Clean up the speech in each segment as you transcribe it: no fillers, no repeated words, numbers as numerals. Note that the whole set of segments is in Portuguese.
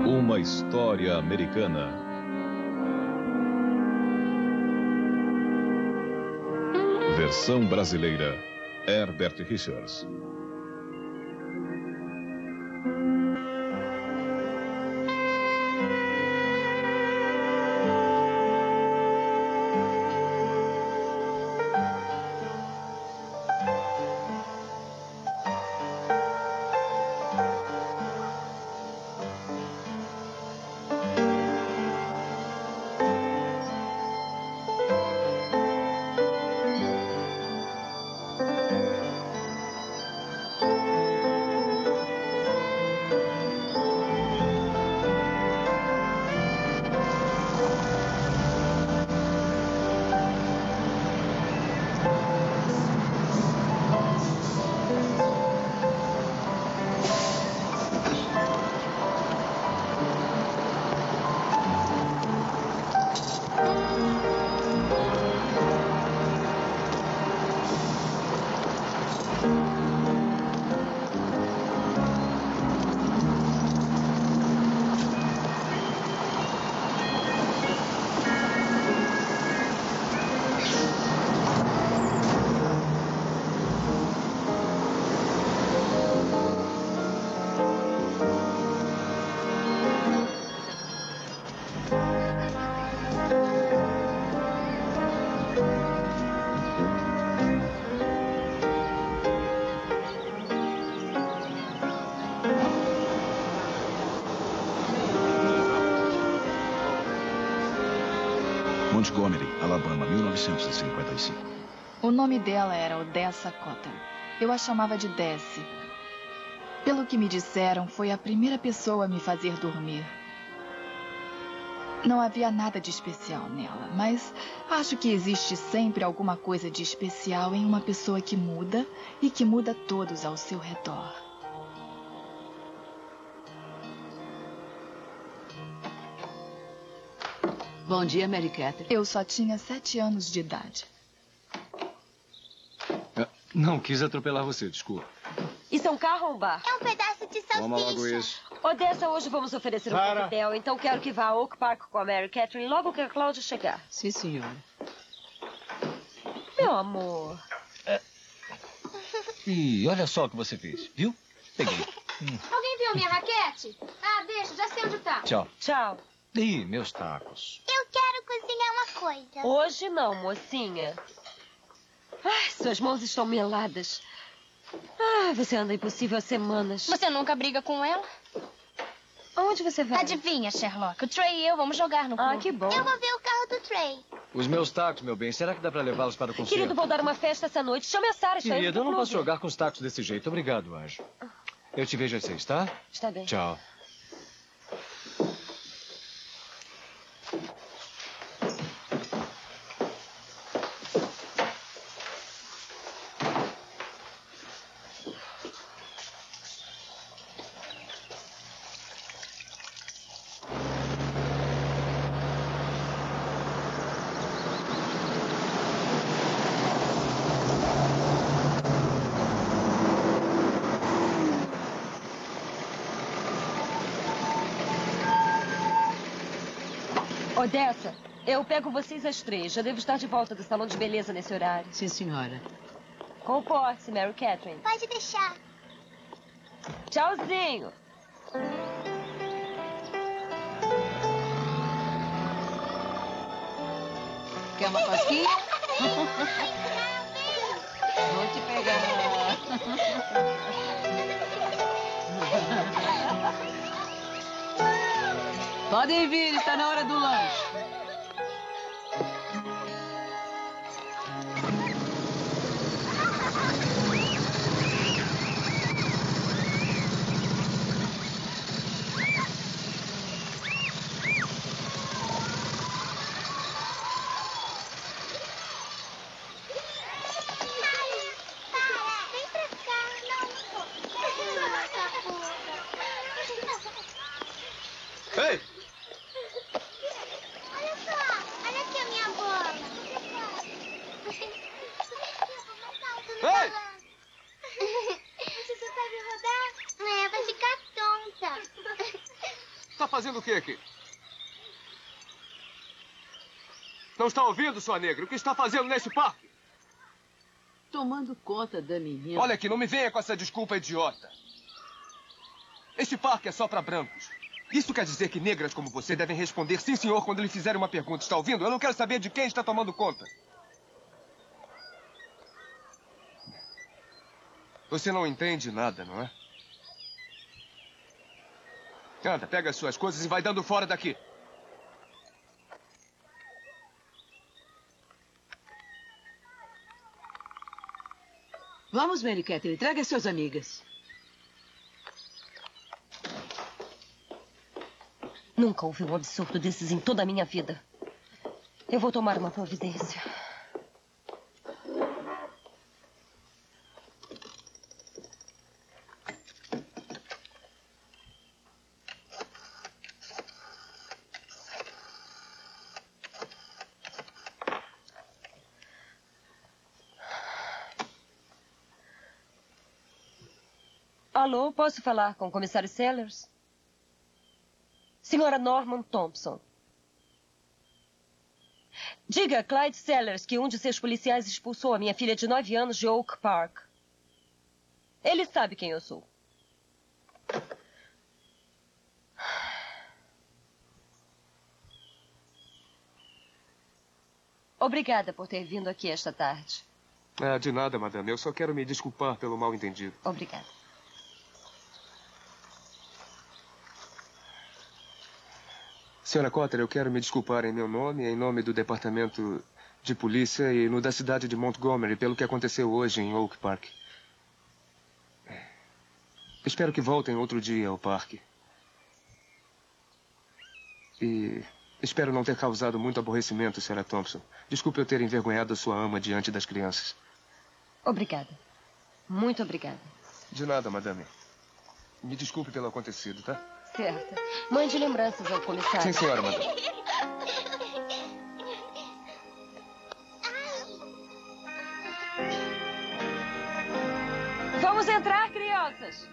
Uma história americana. Versão brasileira, Herbert Richards. Montgomery, Alabama, 1955. O nome dela era Odessa Cotter. Eu a chamava de Dessie. Pelo que me disseram, foi a primeira pessoa a me fazer dormir. Não havia nada de especial nela, mas acho que existe sempre alguma coisa de especial em uma pessoa que muda e que muda todos ao seu redor. Bom dia, Mary Catherine. Eu só tinha 7 anos de idade. Não quis atropelar você, desculpa. Isso é um carro ou um bar? É um pedaço de salsicha. Toma logo isso. Odessa, hoje vamos oferecer um coquetel, então quero que vá a Oak Park com a Mary Catherine logo que a Cláudia chegar. Sim, senhora. Meu amor. E olha só o que você fez, viu? Peguei. Alguém viu minha raquete? Ah, deixa, já sei onde tá. Tchau. Tchau. Ih, meus tacos. Eu quero cozinhar uma coisa. Hoje não, mocinha. Ai, suas mãos estão meladas. Ah, você anda impossível há semanas. Você nunca briga com ela? Aonde você vai? Adivinha, Sherlock. O Trey e eu vamos jogar no clube. Ah, que bom. Eu vou ver o carro do Trey. Os meus tacos, meu bem, será que dá pra levá-los para o concerto? Querido, vou dar uma festa essa noite. Chame a Sarah, está indo Querido, pro eu não clube. posso jogar com os tacos desse jeito. Obrigado, anjo. Eu te vejo às 6, tá? Está bem. Tchau. Odessa, eu pego vocês às 3. Já devo estar de volta do salão de beleza nesse horário. Sim, senhora. Comporte-se, Mary Catherine. Pode deixar. Tchauzinho. Quer uma cosquinha? Vou te pegar. Podem vir, está na hora do lanche. Ei! Olha só, olha aqui a minha bola. Ei! Você sabe rodar? É, vai ficar tonta. Tá fazendo o que aqui? Não está ouvindo, sua negra? O que está fazendo nesse parque? Tomando conta da menina. Olha aqui, não me venha com essa desculpa idiota. Este parque é só para brancos. Isso quer dizer que negras como você devem responder sim, senhor, quando lhe fizerem uma pergunta. Está ouvindo? Eu não quero saber de quem está tomando conta. Você não entende nada, não é? Anda, pega as suas coisas e vai dando fora daqui. Vamos, Mary Catherine, traga suas amigas. Nunca ouvi um absurdo desses em toda a minha vida. Eu vou tomar uma providência. Alô, posso falar com o comissário Sellers? Senhora Norman Thompson. Diga a Clyde Sellers que um de seus policiais expulsou a minha filha de 9 anos de Oak Park. Ele sabe quem eu sou. Obrigada por ter vindo aqui esta tarde. Ah, de nada, madame. Eu só quero me desculpar pelo mal-entendido. Obrigada. Senhora Cotter, eu quero me desculpar em meu nome, em nome do Departamento de Polícia e no da cidade de Montgomery pelo que aconteceu hoje em Oak Park. Espero que voltem outro dia ao parque. E espero não ter causado muito aborrecimento, Senhora Thompson. Desculpe eu ter envergonhado a sua ama diante das crianças. Obrigada. Muito obrigada. De nada, madame. Me desculpe pelo acontecido, tá? Certo. Mande lembranças ao comissário. Sim, senhora, madame. Vamos entrar, crianças.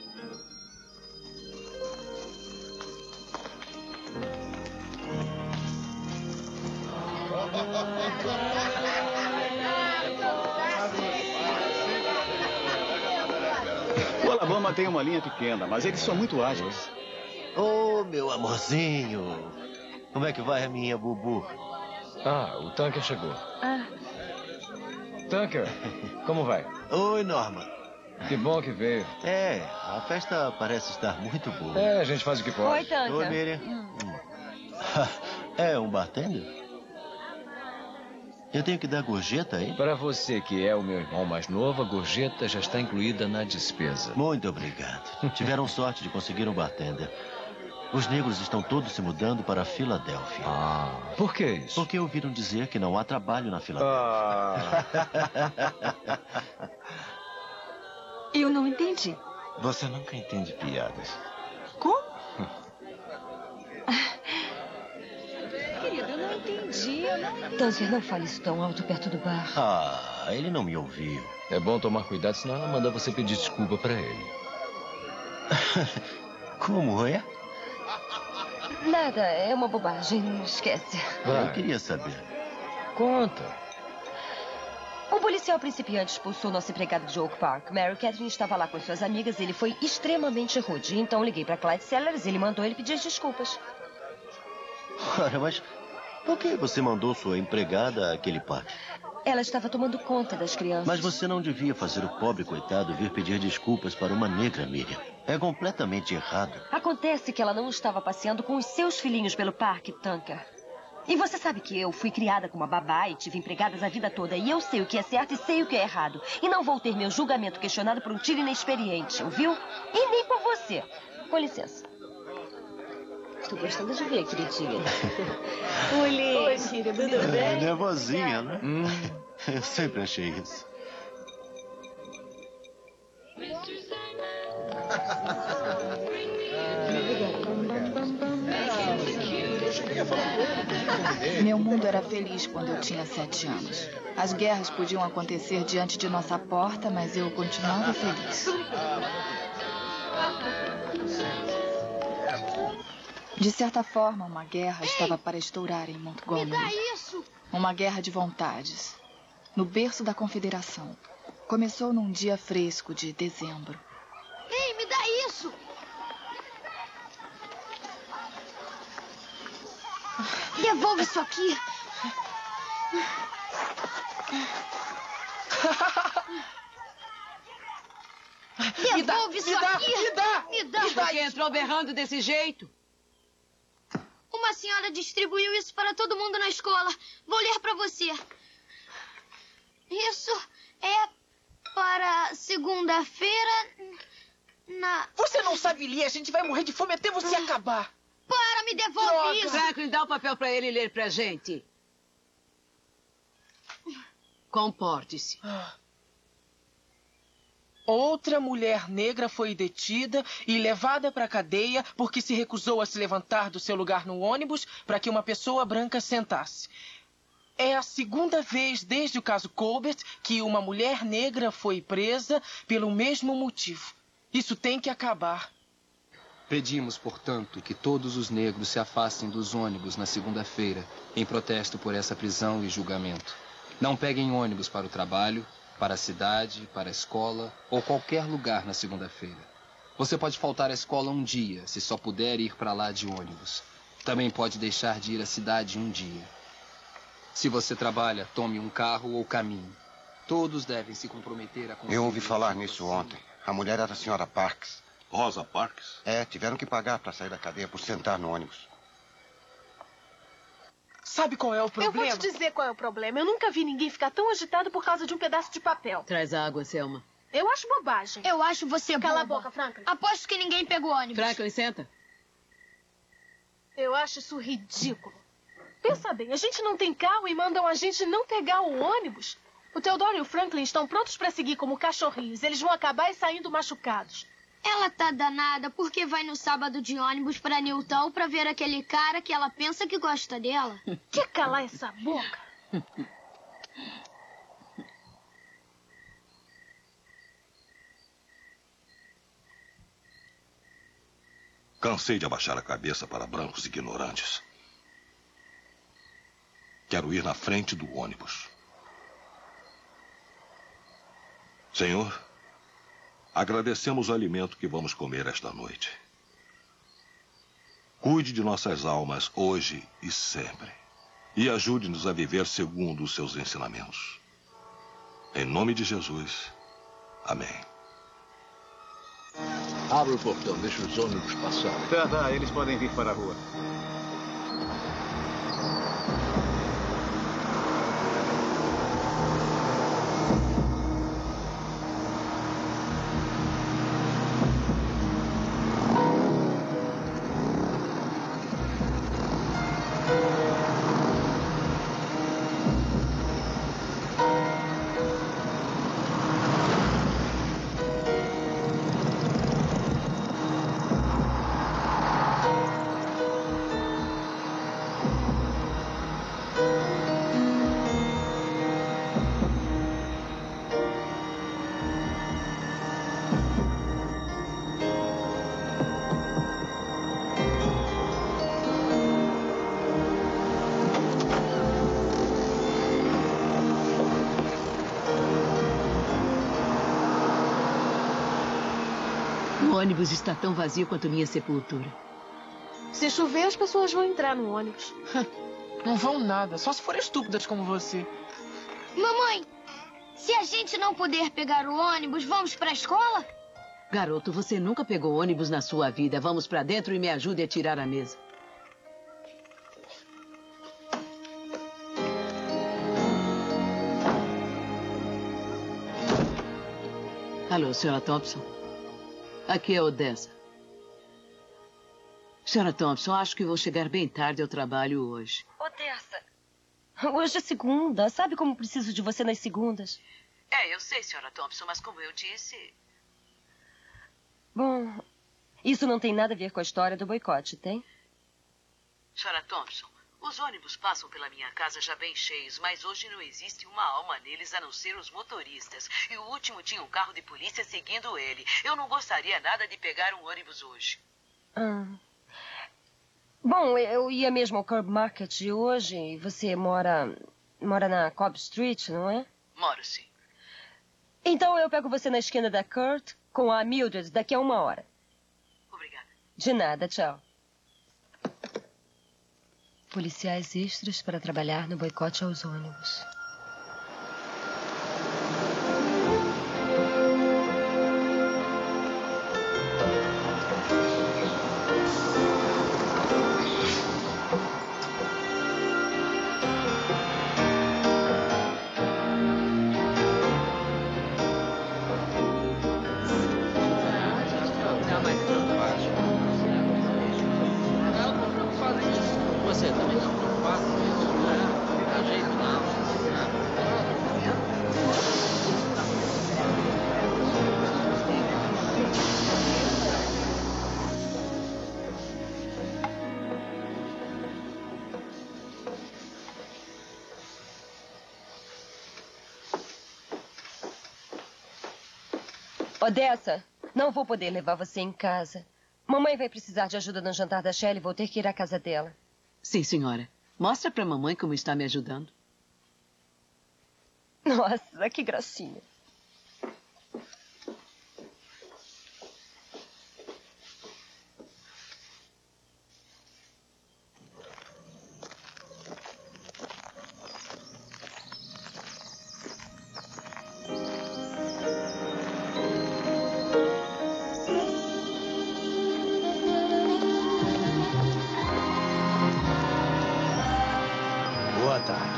O Alabama tem uma linha pequena, mas eles são muito ágeis. Oh, meu amorzinho. Como é que vai a minha Bubu? Ah, o Tunker chegou. Tunker, como vai? Oi, Norma. Que bom que veio. É, a festa parece estar muito boa. É, a gente faz o que pode. Oi, Tunker. Oi, Miriam. É um bartender? Eu tenho que dar gorjeta aí? Para você, que é o meu irmão mais novo, a gorjeta já está incluída na despesa. Muito obrigado. Tiveram sorte de conseguir um bartender. Os negros estão todos se mudando para a Filadélfia. Ah, por que isso? Porque ouviram dizer que não há trabalho na Filadélfia. Eu não entendi. Você nunca entende piadas. Como? Querido, eu não entendi. Tunker, não fale isso tão alto perto do bar. Ah, ele não me ouviu. É bom tomar cuidado, senão ela manda você pedir desculpa para ele. Como é? Nada, é uma bobagem. Esquece. Eu queria saber. Conta. Um policial principiante expulsou nosso empregado de Oak Park. Mary Catherine estava lá com suas amigas e ele foi extremamente rude. Então liguei para Clyde Sellers e ele mandou ele pedir desculpas. Ora, mas por que você mandou sua empregada àquele parque? Ela estava tomando conta das crianças. Mas você não devia fazer o pobre coitado vir pedir desculpas para uma negra, Miriam. É completamente errado. Acontece que ela não estava passeando com os seus filhinhos pelo parque, Tunker. E você sabe que eu fui criada com uma babá e tive empregadas a vida toda. E eu sei o que é certo e sei o que é errado. E não vou ter meu julgamento questionado por um tiro inexperiente, ouviu? E nem por você. Com licença. Estou gostando de ver, queridinha. Oi, querida, tudo bem? É nervosinha, né? Eu sempre achei isso. Meu mundo era feliz quando eu tinha 7 anos. As guerras podiam acontecer diante de nossa porta, mas eu continuava feliz. De certa forma, uma guerra estava para estourar em Montgomery. Me dá isso! Uma guerra de vontades. No berço da Confederação. Começou num dia fresco de dezembro. Ei, me dá isso! Devolve isso aqui! Devolve isso aqui! Me dá! Me dá! Por que entrou berrando desse jeito? Uma senhora distribuiu isso para todo mundo na escola. Vou ler para você. Isso é para segunda-feira na... Você não sabe ler. A gente vai morrer de fome até você acabar. Para, me devolve isso. Franklin, dá o papel para ele ler pra gente. Comporte-se. Outra mulher negra foi detida e levada para a cadeia porque se recusou a se levantar do seu lugar no ônibus para que uma pessoa branca sentasse. É a segunda vez desde o caso Colbert que uma mulher negra foi presa pelo mesmo motivo. Isso tem que acabar. Pedimos, portanto, que todos os negros se afastem dos ônibus na segunda-feira, em protesto por essa prisão e julgamento. Não peguem ônibus para o trabalho, para a cidade, para a escola ou qualquer lugar na segunda-feira. Você pode faltar à escola um dia, se só puder ir para lá de ônibus. Também pode deixar de ir à cidade um dia. Se você trabalha, tome um carro ou caminhe. Todos devem se comprometer a... Eu ouvi falar nisso ontem. A mulher era a senhora Parks. Rosa Parks? É, tiveram que pagar para sair da cadeia por sentar no ônibus. Sabe qual é o problema? Eu vou te dizer qual é o problema. Eu nunca vi ninguém ficar tão agitado por causa de um pedaço de papel. Traz água, Selma. Eu acho bobagem. Eu acho você boba. Cala a boca, Franklin. Aposto que ninguém pegou ônibus. Franklin, senta. Eu acho isso ridículo. Pensa bem, a gente não tem carro e mandam a gente não pegar o ônibus. O Theodore e o Franklin estão prontos para seguir como cachorrinhos. Eles vão acabar saindo machucados. Ela tá danada porque vai no sábado de ônibus para Newton para ver aquele cara que ela pensa que gosta dela. Quer calar essa boca? Cansei de abaixar a cabeça para brancos ignorantes. Quero ir na frente do ônibus. Senhor, agradecemos o alimento que vamos comer esta noite. Cuide de nossas almas hoje e sempre. E ajude-nos a viver segundo os seus ensinamentos. Em nome de Jesus. Amém. Abre o portão, deixa os ônibus passarem. Tá, eles podem vir para a rua. O ônibus está tão vazio quanto minha sepultura. Se chover, as pessoas vão entrar no ônibus. Não vão nada, só se forem estúpidas como você. Mamãe, se a gente não puder pegar o ônibus, vamos para a escola? Garoto, você nunca pegou ônibus na sua vida. Vamos para dentro e me ajude a tirar a mesa. Alô, senhora Thompson? Aqui é Odessa. Senhora Thompson, acho que vou chegar bem tarde ao trabalho hoje. Odessa, hoje é segunda. Sabe como preciso de você nas segundas? Eu sei, senhora Thompson, mas como eu disse... Bom, isso não tem nada a ver com a história do boicote, tem? Senhora Thompson, os ônibus passam pela minha casa já bem cheios, mas hoje não existe uma alma neles a não ser os motoristas. E o último tinha um carro de polícia seguindo ele. Eu não gostaria nada de pegar um ônibus hoje. Bom, eu ia mesmo ao Curb Market de hoje e você mora na Cobb Street, não é? Moro, sim. Então eu pego você na esquina da Kurt com a Mildred daqui a 1 hora. Obrigada. De nada, tchau. Policiais extras para trabalhar no boicote aos ônibus. Você também não preocupado com isso, né? Não jeito não. Odessa, não vou poder levar você em casa. Mamãe vai precisar de ajuda no jantar da Shelley e vou ter que ir à casa dela. Sim, senhora. Mostra pra mamãe como está me ajudando. Nossa, que gracinha. Boa tarde.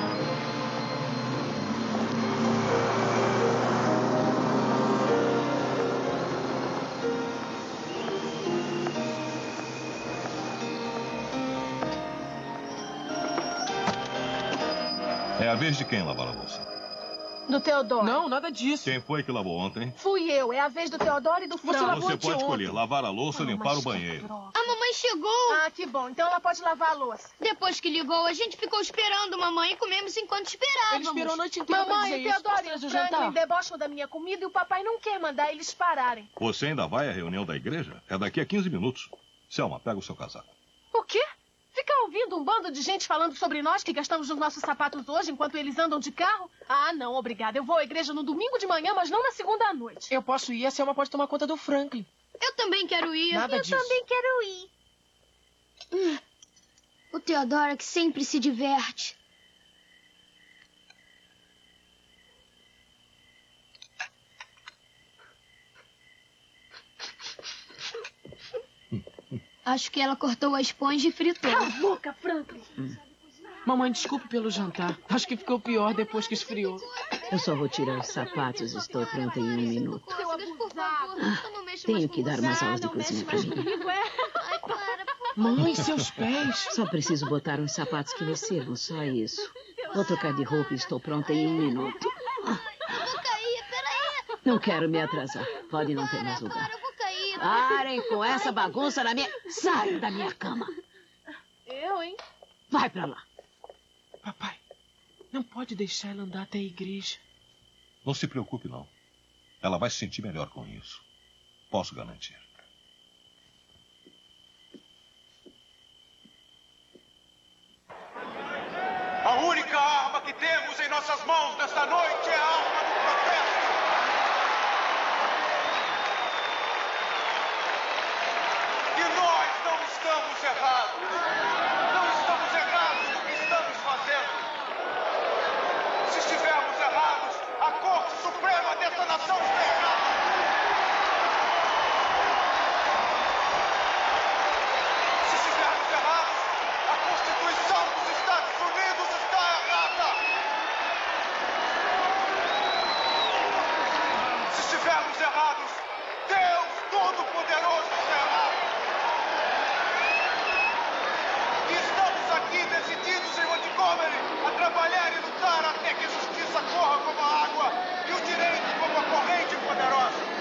É a vez de quem lavar a louça? Do Teodoro. Não, nada disso. Quem foi que lavou ontem? Fui eu. É a vez do Teodoro e do Frank. Você pode escolher lavar a louça ou limpar o banheiro. A mamãe chegou. Ah, que bom. Então ela pode lavar a louça. Depois que ligou, a gente ficou esperando mamãe e comemos enquanto esperávamos. Ele esperou a noite inteira pra Mamãe, dizer o isso. Teodoro e Gostaria o do Franklin jantar? debocham da minha comida e o papai não quer mandar eles pararem. Você ainda vai à reunião da igreja? É daqui a 15 minutos. Selma, pega o seu casaco. O quê? Ficar ouvindo um bando de gente falando sobre nós que gastamos nos nossos sapatos hoje enquanto eles andam de carro? Ah, não, obrigada. Eu vou à igreja no domingo de manhã, mas não na segunda à noite. Eu posso ir, a Selma pode tomar conta do Franklin. Eu também quero ir. Nada eu disso. também quero ir. O Teodoro é que sempre se diverte. Acho que ela cortou a esponja e fritou. Cala a boca, Franklin. Mamãe, desculpe pelo jantar. Acho que ficou pior depois que esfriou. Eu só vou tirar os sapatos. Estou pronta em 1 minuto. Por favor, não mexa Tenho mais que com dar você. umas aulas de cozinha pra mim. Ai, para, por favor. Mãe, seus pés. Só preciso botar uns sapatos que me sirvam, só isso. Vou trocar de roupa e estou pronta em 1 minuto. Eu vou cair, peraí. Não quero me atrasar. Pode não ter mais lugar. Eu vou cair. Parem com essa bagunça na minha... Saiam da minha cama. Eu, hein? Vai pra lá. Papai, não pode deixar ela andar até a igreja. Não se preocupe, não. Ela vai se sentir melhor com isso. Posso garantir. A única arma que temos em nossas mãos nesta noite é a arma do protesto. E nós não estamos errados. Não estamos errados no que estamos fazendo. Se estivermos errados, a Corte Suprema dessa nação está errada. Se estivermos errados, a Constituição dos Estados Unidos está errada. Se estivermos errados, Deus Todo-Poderoso está errado. E estamos aqui decididos em Montgomery a trabalhar e lutar até que a justiça corra como a água e o direito como a corrente poderosa.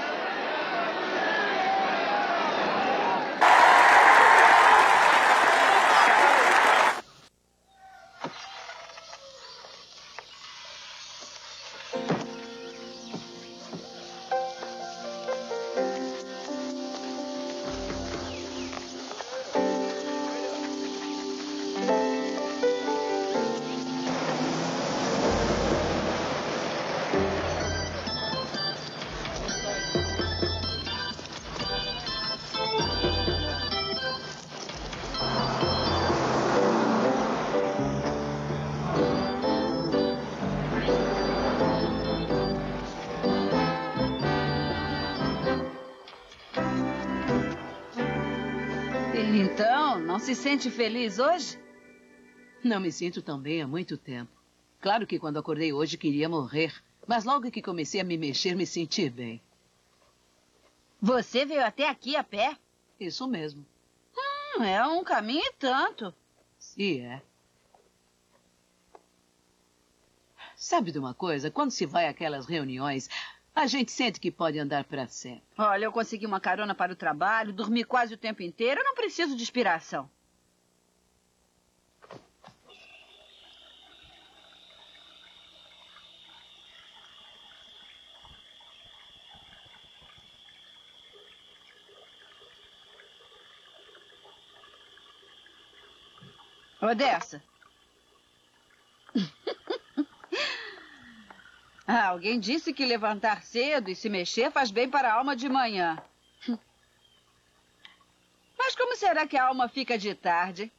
Então, não se sente feliz hoje? Não me sinto tão bem há muito tempo. Claro que quando acordei hoje queria morrer, mas logo que comecei a me mexer, me senti bem. Você veio até aqui a pé? Isso mesmo. É um caminho e tanto. E é. Sabe de uma coisa? Quando se vai àquelas reuniões, a gente sente que pode andar para sempre. Olha, eu consegui uma carona para o trabalho, dormi quase o tempo inteiro, eu não preciso de inspiração. Odessa. Alguém disse que levantar cedo e se mexer faz bem para a alma de manhã. Mas como será que a alma fica de tarde?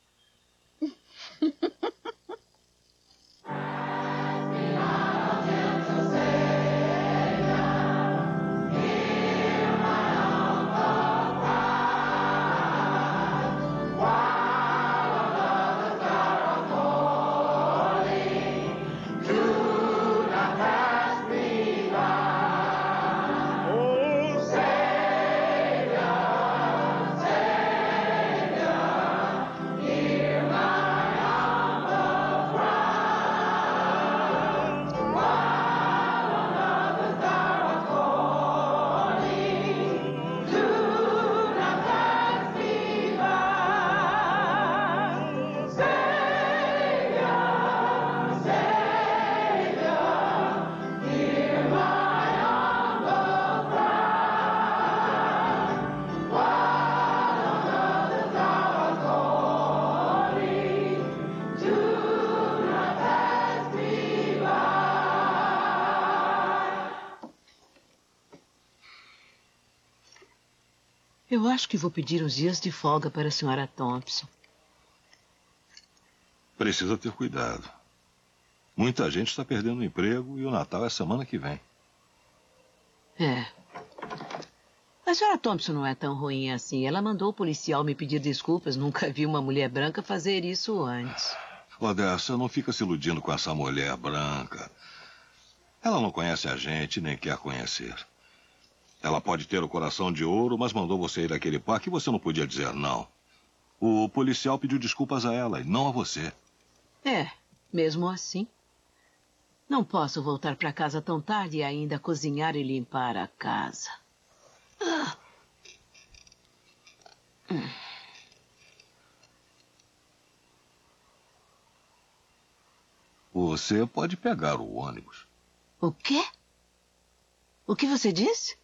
Eu acho que vou pedir uns dias de folga para a senhora Thompson. Precisa ter cuidado. Muita gente está perdendo o emprego e o Natal é semana que vem. É. A senhora Thompson não é tão ruim assim. Ela mandou o policial me pedir desculpas. Nunca vi uma mulher branca fazer isso antes. Odessa, não fica se iludindo com essa mulher branca. Ela não conhece a gente nem quer conhecer. Ela pode ter o coração de ouro, mas mandou você ir àquele parque e você não podia dizer não. O policial pediu desculpas a ela e não a você. É, mesmo assim. Não posso voltar para casa tão tarde e ainda cozinhar e limpar a casa. Você pode pegar o ônibus. O quê? O que você disse?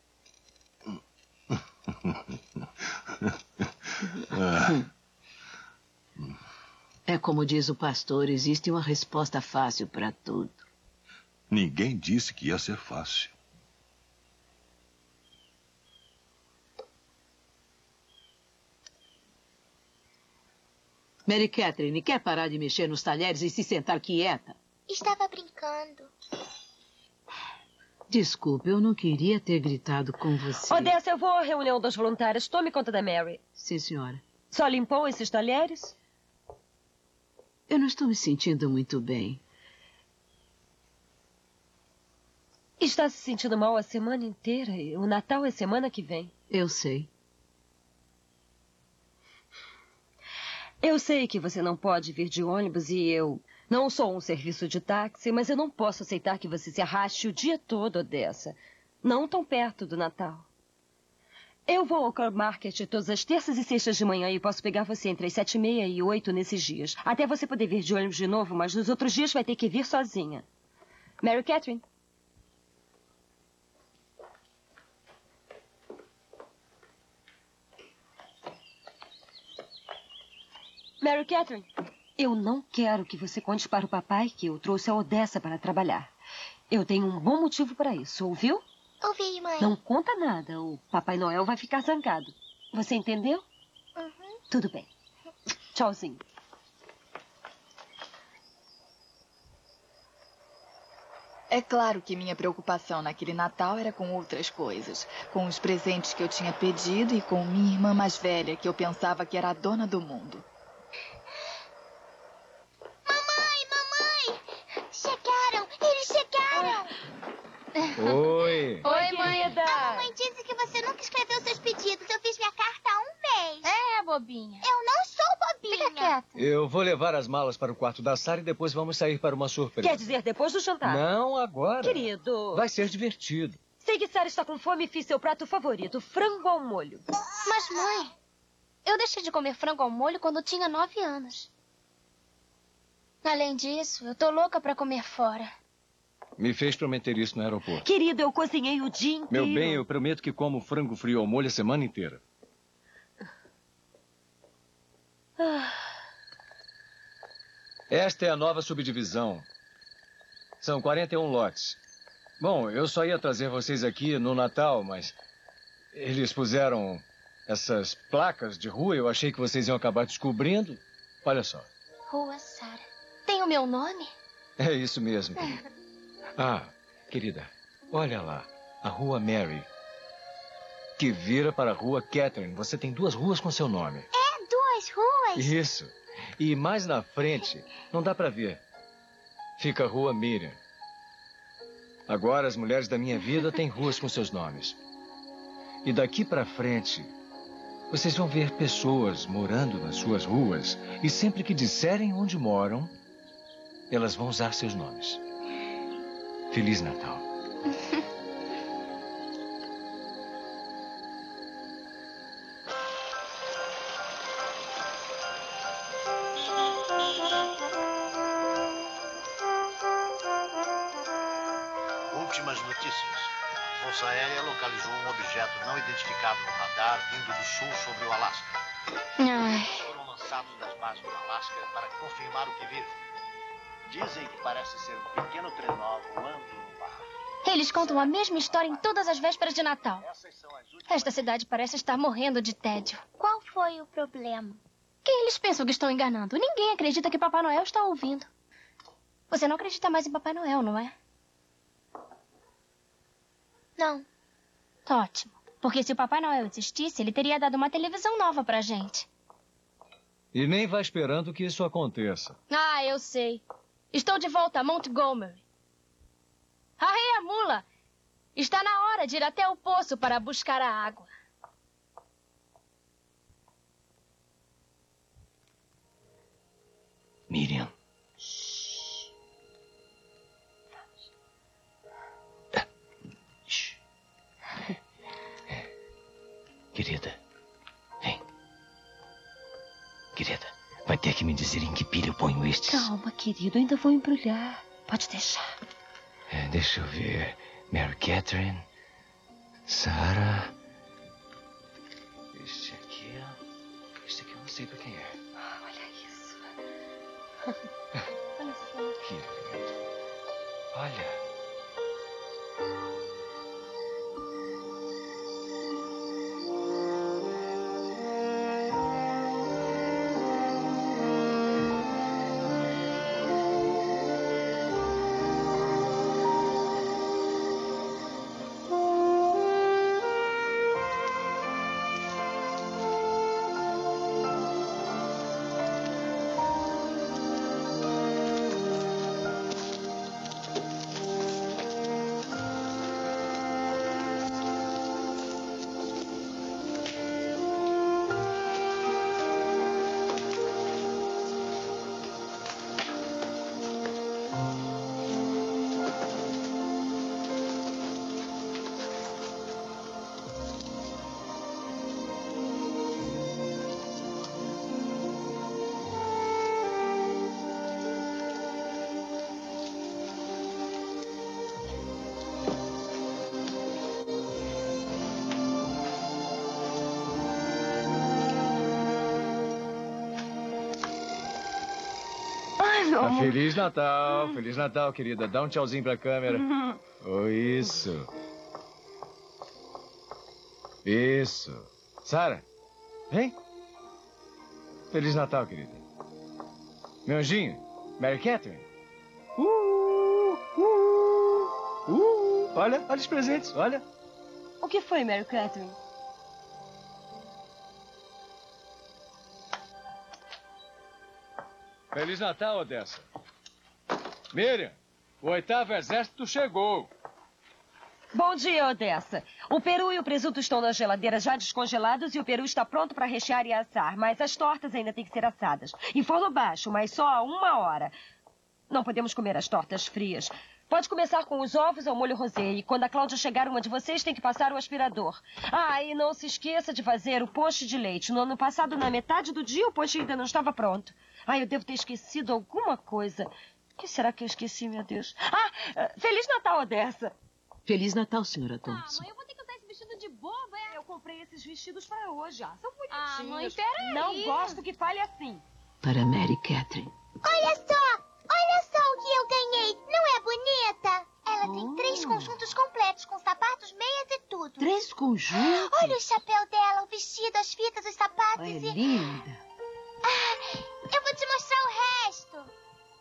É como diz o pastor, existe uma resposta fácil para tudo. Ninguém disse que ia ser fácil. Mary Catherine, quer parar de mexer nos talheres e se sentar quieta? Estava brincando. Desculpe, eu não queria ter gritado com você. Odessa, eu vou à reunião das voluntárias. Tome conta da Mary. Sim, senhora. Só limpou esses talheres? Eu não estou me sentindo muito bem. Está se sentindo mal a semana inteira e o Natal é semana que vem. Eu sei. Eu sei que você não pode vir de ônibus e eu não sou um serviço de táxi, mas eu não posso aceitar que você se arraste o dia todo, Odessa. Não tão perto do Natal. Eu vou ao Car Market todas as terças e sextas de manhã e posso pegar você entre as 7h30 e 8 nesses dias. Até você poder vir de ônibus de novo, mas nos outros dias vai ter que vir sozinha. Mary Catherine? Mary Catherine, eu não quero que você conte para o papai que eu trouxe a Odessa para trabalhar. Eu tenho um bom motivo para isso, ouviu? Ouvi, mãe. Não conta nada, o Papai Noel vai ficar zangado. Você entendeu? Uhum. Tudo bem. Tchauzinho. É claro que minha preocupação naquele Natal era com outras coisas. Com os presentes que eu tinha pedido e com minha irmã mais velha, que eu pensava que era a dona do mundo. Mamãe! Chegaram! Eles chegaram! Oi! Oi, mãe. A mamãe disse que você nunca escreveu seus pedidos. Eu fiz minha carta há um mês. É, bobinha. Eu não sou bobinha. Fica quieta. Eu vou levar as malas para o quarto da Sarah e depois vamos sair para uma surpresa. Quer dizer, depois do jantar? Não agora. Querido. Vai ser divertido. Sei que Sarah está com fome e fiz seu prato favorito, frango ao molho. Mas, mãe, eu deixei de comer frango ao molho quando tinha 9 anos. Além disso, eu tô louca pra comer fora. Me fez prometer isso no aeroporto. Querido, eu cozinhei o dia inteiro. Meu bem, eu prometo que como frango frio ao molho a semana inteira. Esta é a nova subdivisão. São 41 lotes. Bom, eu só ia trazer vocês aqui no Natal, mas eles puseram essas placas de rua. Eu achei que vocês iam acabar descobrindo. Olha só. Rua Sarah. Tem o meu nome? É isso mesmo. Ah, querida, olha lá. A Rua Mary. Que vira para a Rua Catherine. Você tem 2 ruas com seu nome. É, 2 ruas? Isso. E mais na frente, não dá para ver. Fica a Rua Miriam. Agora as mulheres da minha vida têm ruas com seus nomes. E daqui para frente, vocês vão ver pessoas morando nas suas ruas. E sempre que disserem onde moram, elas vão usar seus nomes. Feliz Natal. Últimas notícias. Força Aérea localizou um objeto não identificado no radar vindo do sul sobre o Alasca. Foram lançados das bases do Alasca para confirmar o que viram. Dizem que parece ser um pequeno trenó voando no mar. Eles contam a mesma história em todas as vésperas de Natal. Esta cidade parece estar morrendo de tédio. Qual foi o problema? Quem eles pensam que estão enganando? Ninguém acredita que Papai Noel está ouvindo. Você não acredita mais em Papai Noel, não é? Não. Ótimo. Porque se o Papai Noel existisse, ele teria dado uma televisão nova pra gente. E nem vai esperando que isso aconteça. Ah, eu sei. Estou de volta a Montgomery. Arrei a mula! Está na hora de ir até o poço para buscar a água. Miriam. Querida, vem. Querida, vai ter que me dizer em que pilha eu ponho estes. Calma, querido, ainda vou embrulhar. Pode deixar. Deixa eu ver. Mary Catherine, Sarah. Este aqui eu não sei pra quem é. Olha isso. Olha só. Que lindo. Olha. Feliz Natal, querida. Dá um tchauzinho pra câmera. Oh, isso. Isso. Sarah, vem. Feliz Natal, querida. Meu anjinho, Mary Catherine. Olha os presentes, olha. O que foi, Mary Catherine? Feliz Natal, Odessa. Miriam, o 8º Exército chegou. Bom dia, Odessa. O peru e o presunto estão na geladeira já descongelados e o peru está pronto para rechear e assar, mas as tortas ainda têm que ser assadas. Em forno baixo, mas só há 1 hora. Não podemos comer as tortas frias. Pode começar com os ovos ao molho rosé e quando a Cláudia chegar, uma de vocês tem que passar o aspirador. Ah, e não se esqueça de fazer o ponche de leite. No ano passado, na metade do dia, o ponche ainda não estava pronto. Ah, eu devo ter esquecido alguma coisa. O que será que eu esqueci, meu Deus? Ah, Feliz Natal, Odessa. Feliz Natal, senhora Thompson. Mãe, eu vou ter que usar esse vestido de boba, é? Eu comprei esses vestidos para hoje, São bonitinhos. Ah, mãe, peraí. Não gosto que fale assim. Para Mary Catherine. Olha só o que eu ganhei. Não é bonita? Ela tem 3 conjuntos completos, com sapatos, meias e tudo. 3 conjuntos? Olha o chapéu dela, o vestido, as fitas, os sapatos É e... linda. Eu vou te mostrar o resto.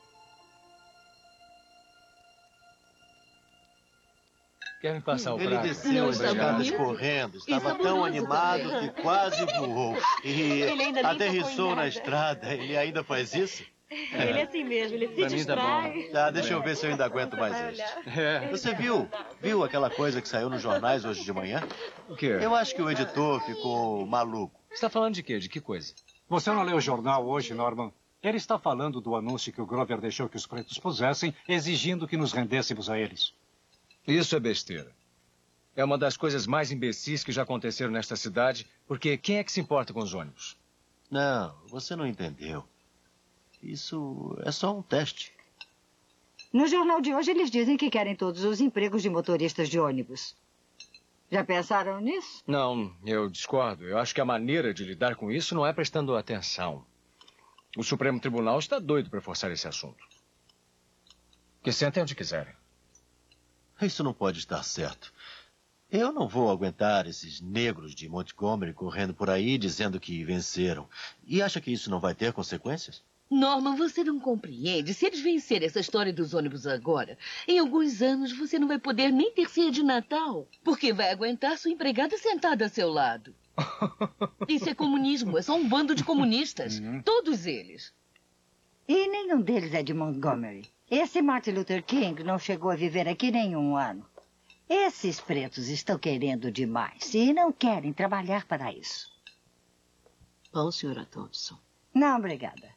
Quer me passar o Ele prato? desceu as escadas correndo, estava tão animado que quase voou. E Ele ainda nem aterrissou tocou em na nada. estrada. Ele ainda faz isso? Ele é assim mesmo, ele se Pra mim tá distrai. bom. Tá, deixa eu ver se eu ainda aguento mais este. Você viu aquela coisa que saiu nos jornais hoje de manhã? O quê? Eu acho que o editor ficou maluco. Você está falando de quê? De que coisa? Você não leu o jornal hoje, Norman? Ele está falando do anúncio que o Grover deixou que os pretos pusessem, exigindo que nos rendêssemos a eles. Isso é besteira. É uma das coisas mais imbecis que já aconteceram nesta cidade, porque quem é que se importa com os ônibus? Não, você não entendeu. Isso é só um teste. No jornal de hoje, eles dizem que querem todos os empregos de motoristas de ônibus. Já pensaram nisso? Não, eu discordo. Eu acho que a maneira de lidar com isso não é prestando atenção. O Supremo Tribunal está doido para forçar esse assunto. Que sentem onde quiserem. Isso não pode estar certo. Eu não vou aguentar esses negros de Montgomery correndo por aí dizendo que venceram. E acha que isso não vai ter consequências? Norman, você não compreende. Se eles vencerem essa história dos ônibus agora, em alguns anos você não vai poder nem ter ceia de Natal, porque vai aguentar sua empregada sentada a seu lado. Isso é comunismo, é só um bando de comunistas. Todos eles. E nenhum deles é de Montgomery. Esse Martin Luther King não chegou a viver aqui nenhum ano. Esses pretos estão querendo demais e não querem trabalhar para isso. Bom, senhora Thompson. Não, obrigada.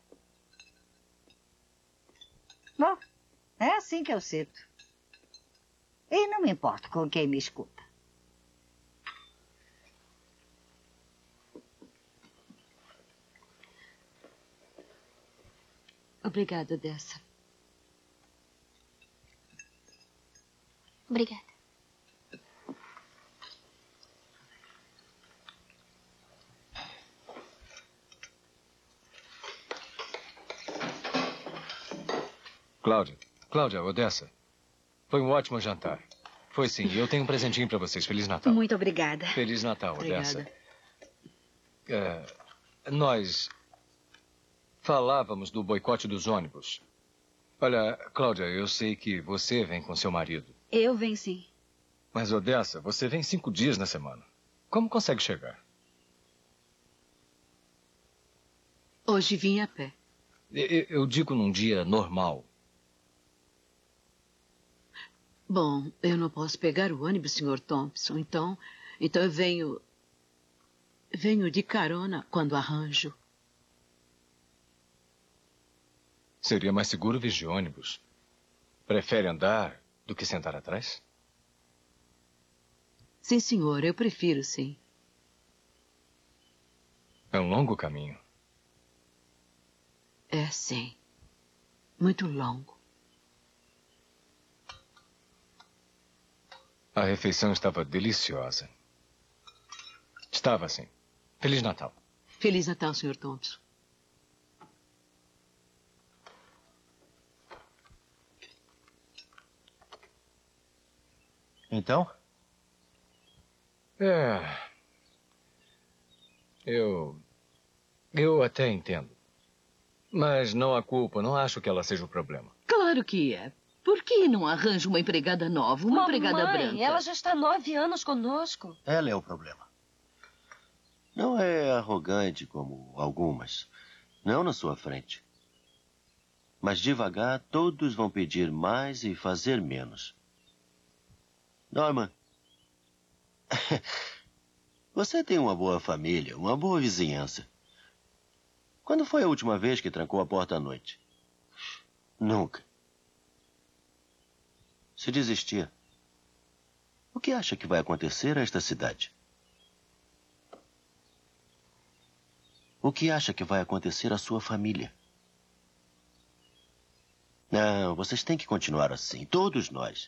Bom, é assim que eu sinto. E não me importo com quem me escuta. Obrigada, Odessa. Obrigada. Cláudia, Odessa. Foi um ótimo jantar. Foi sim, e eu tenho um presentinho para vocês. Feliz Natal. Muito obrigada. Feliz Natal, Odessa. Obrigada. Nós falávamos do boicote dos ônibus. Olha, Cláudia, eu sei que você vem com seu marido. Eu venho sim. Mas, Odessa, você vem 5 dias na semana. Como consegue chegar? Hoje vim a pé. Eu digo num dia normal. Bom, eu não posso pegar o ônibus, Sr. Thompson. Então eu venho de carona quando arranjo. Seria mais seguro vir de ônibus. Prefere andar do que sentar atrás? Sim, senhor, eu prefiro, sim. É um longo caminho. É, sim. Muito longo. A refeição estava deliciosa. Estava, sim. Feliz Natal. Feliz Natal, Sr. Thompson. Então? Eu até entendo. Mas não a culpa, não acho que ela seja o problema. Claro que é. Por que não arranja uma empregada nova, uma empregada branca? Ela já está há 9 anos conosco. Ela é o problema. Não é arrogante como algumas. Não na sua frente. Mas devagar, todos vão pedir mais e fazer menos. Norman, você tem uma boa família, uma boa vizinhança. Quando foi a última vez que trancou a porta à noite? Nunca. Se desistir, o que acha que vai acontecer a esta cidade? O que acha que vai acontecer à sua família? Não, vocês têm que continuar assim, todos nós.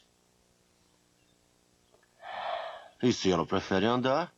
E se ela prefere andar?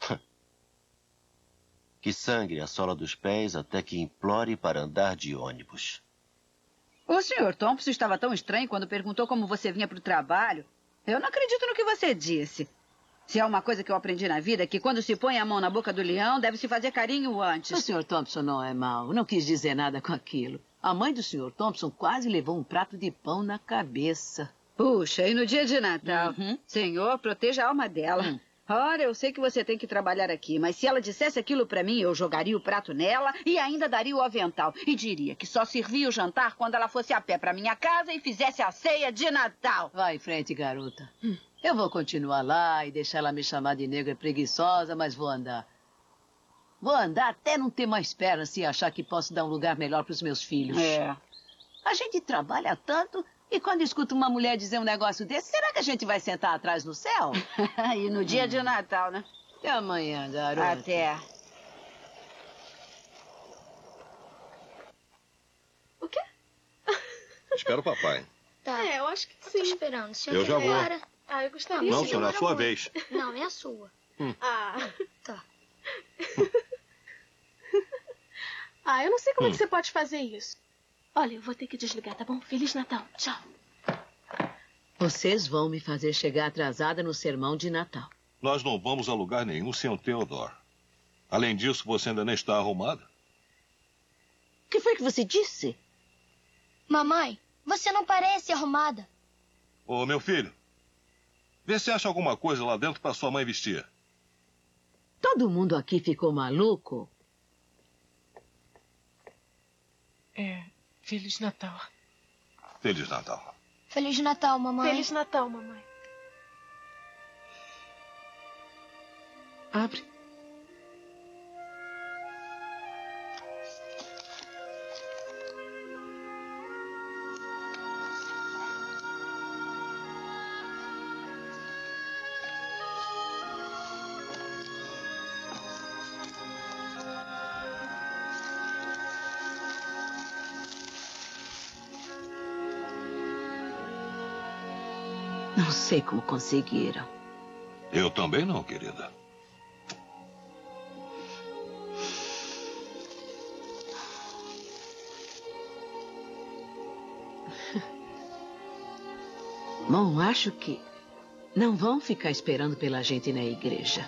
Que sangre a sola dos pés até que implore para andar de ônibus. O Sr. Thompson estava tão estranho quando perguntou como você vinha para o trabalho. Eu não acredito no que você disse. Se há uma coisa que eu aprendi na vida, é que quando se põe a mão na boca do leão, deve-se fazer carinho antes. O Sr. Thompson não é mau. Não quis dizer nada com aquilo. A mãe do Sr. Thompson quase levou um prato de pão na cabeça. Puxa, e no dia de Natal? Senhor, proteja a alma dela. Ora, eu sei que você tem que trabalhar aqui, mas se ela dissesse aquilo pra mim, eu jogaria o prato nela e ainda daria o avental. E diria que só servia o jantar quando ela fosse a pé pra minha casa e fizesse a ceia de Natal. Vai em frente, garota. Eu vou continuar lá e deixar ela me chamar de negra preguiçosa, mas vou andar. Vou andar até não ter mais pernas e achar que posso dar um lugar melhor para os meus filhos. É. A gente trabalha tanto e quando escuta uma mulher dizer um negócio desse, será que a gente vai sentar atrás no céu? E no dia de Natal, né? Até amanhã, garota. Até. O quê? Espera o papai. Tá. Eu acho que sim. Tô esperando. O senhor Eu já vou. agora? Eu gostaria. Não, senhora, é a sua vez. Não, é a sua. Tá. Eu não sei como é que você pode fazer isso. Olha, eu vou ter que desligar, tá bom? Feliz Natal. Tchau. Vocês vão me fazer chegar atrasada no sermão de Natal. Nós não vamos a lugar nenhum sem o Theodore. Além disso, você ainda nem está arrumada. O que foi que você disse? Mamãe, você não parece arrumada. Ô, meu filho, vê se acha alguma coisa lá dentro para sua mãe vestir. Todo mundo aqui ficou maluco? Feliz Natal. Feliz Natal. Feliz Natal, mamãe. Feliz Natal, mamãe. Abre. Não sei como conseguiram. Eu também não, querida. Bom, acho que não vão ficar esperando pela gente na igreja.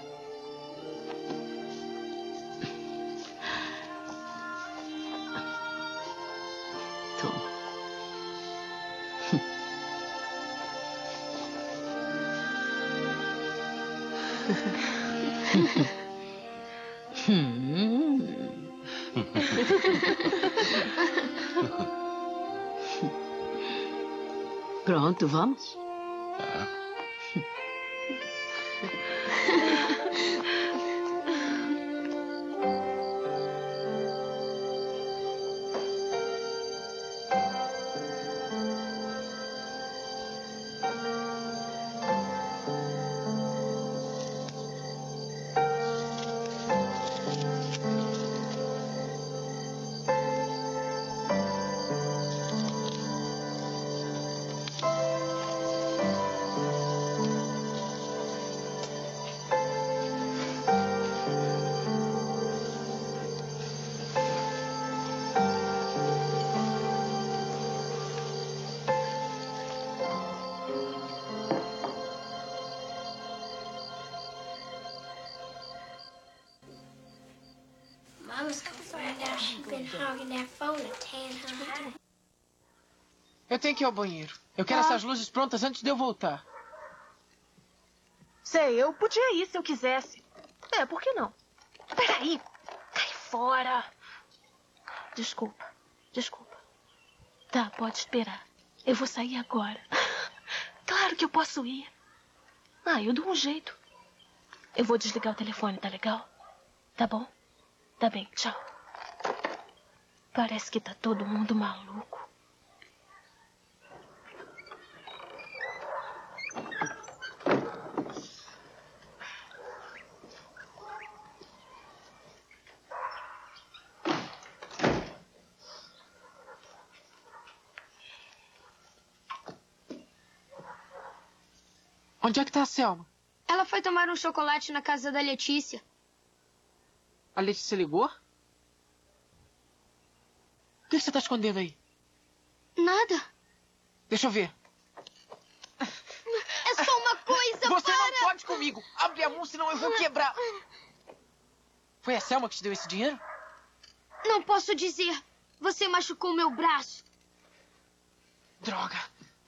Toma. Pronto, vamos? Eu tenho que ir ao banheiro. Eu quero essas luzes prontas antes de eu voltar. Sei, eu podia ir se eu quisesse. Por que não? Peraí. Cai fora. Desculpa. Tá, pode esperar. Eu vou sair agora. Claro que eu posso ir. Eu dou um jeito. Eu vou desligar o telefone, tá legal? Tá bom? Tá bem, tchau. Parece que tá todo mundo maluco. Onde é que tá a Selma? Ela foi tomar um chocolate na casa da Letícia. A Letícia ligou? O que você tá escondendo aí? Nada. Deixa eu ver. É só uma coisa, Você não pode comigo. Abre a mão, senão eu vou quebrar. Foi a Selma que te deu esse dinheiro? Não posso dizer. Você machucou meu braço. Droga.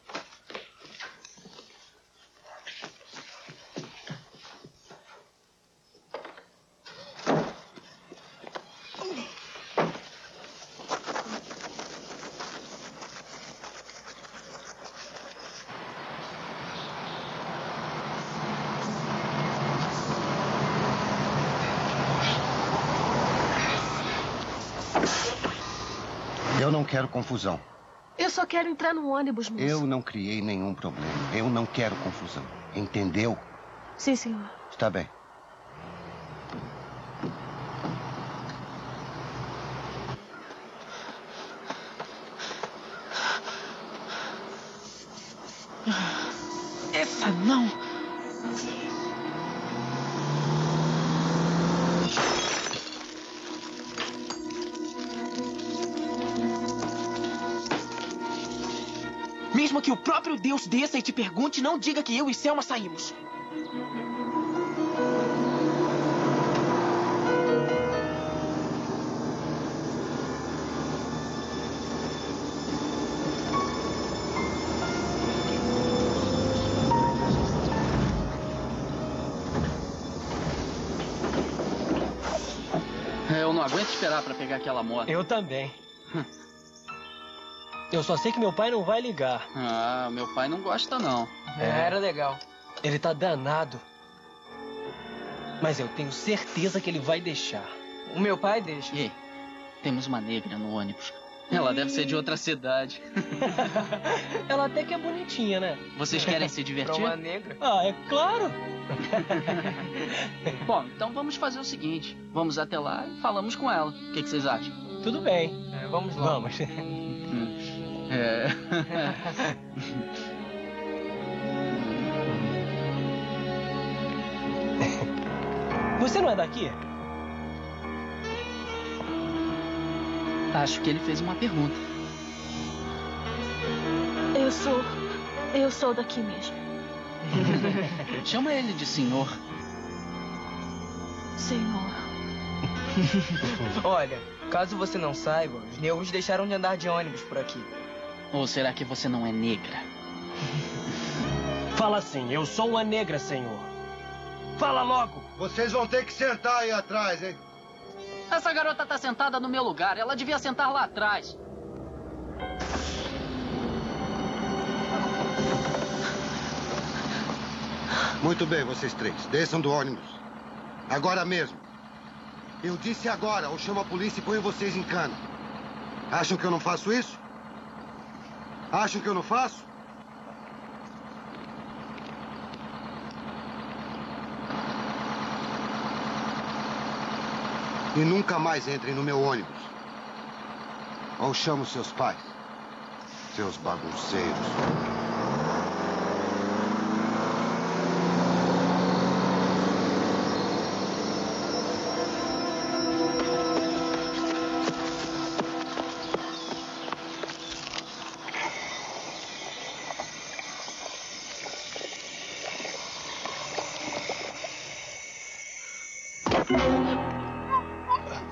Eu não quero confusão. Eu só quero entrar no ônibus, moço. Eu não criei nenhum problema. Eu não quero confusão. Entendeu? Sim, senhor. Está bem. Essa não. Mesmo que o próprio Deus desça e te pergunte, não diga que eu e Selma saímos. Eu não aguento esperar pra pegar aquela moto. Eu também. Eu só sei que meu pai não vai ligar. Meu pai não gosta, não. Era legal. Ele tá danado. Mas eu tenho certeza que ele vai deixar. O meu pai deixa. Ei, temos uma negra no ônibus. Ela deve ser de outra cidade. Ela até que é bonitinha, né? Vocês querem se divertir? Pra uma negra? É claro. Bom, então vamos fazer o seguinte. Vamos até lá e falamos com ela. O que vocês acham? Tudo bem. Vamos lá. Vamos. Você não é daqui? Acho que ele fez uma pergunta. Eu sou daqui mesmo. Chama ele de senhor. Senhor. Olha, caso você não saiba, os negros deixaram de andar de ônibus por aqui. Ou será que você não é negra? Fala assim, eu sou uma negra, senhor. Fala logo! Vocês vão ter que sentar aí atrás, hein? Essa garota tá sentada no meu lugar. Ela devia sentar lá atrás. Muito bem, vocês três. Desçam do ônibus. Agora mesmo. Eu disse agora, ou chamo a polícia e ponho vocês em cana. Acham que eu não faço isso? Acham que eu não faço? E nunca mais entrem no meu ônibus. Ou chamo seus pais. Seus bagunceiros.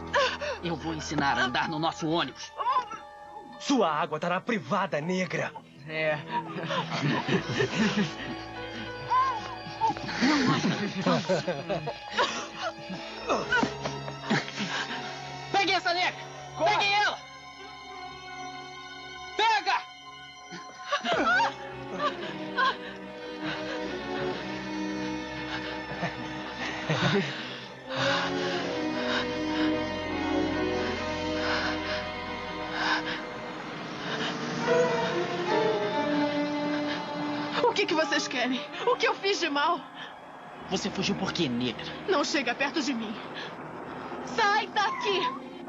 Eu vou ensinar a andar no nosso ônibus. Sua água tá na privada, negra. É. Peguem essa negra! Peguem ela! Pega! O que vocês querem? O que eu fiz de mal? Você fugiu por quê, negra? Não chega perto de mim. Sai daqui!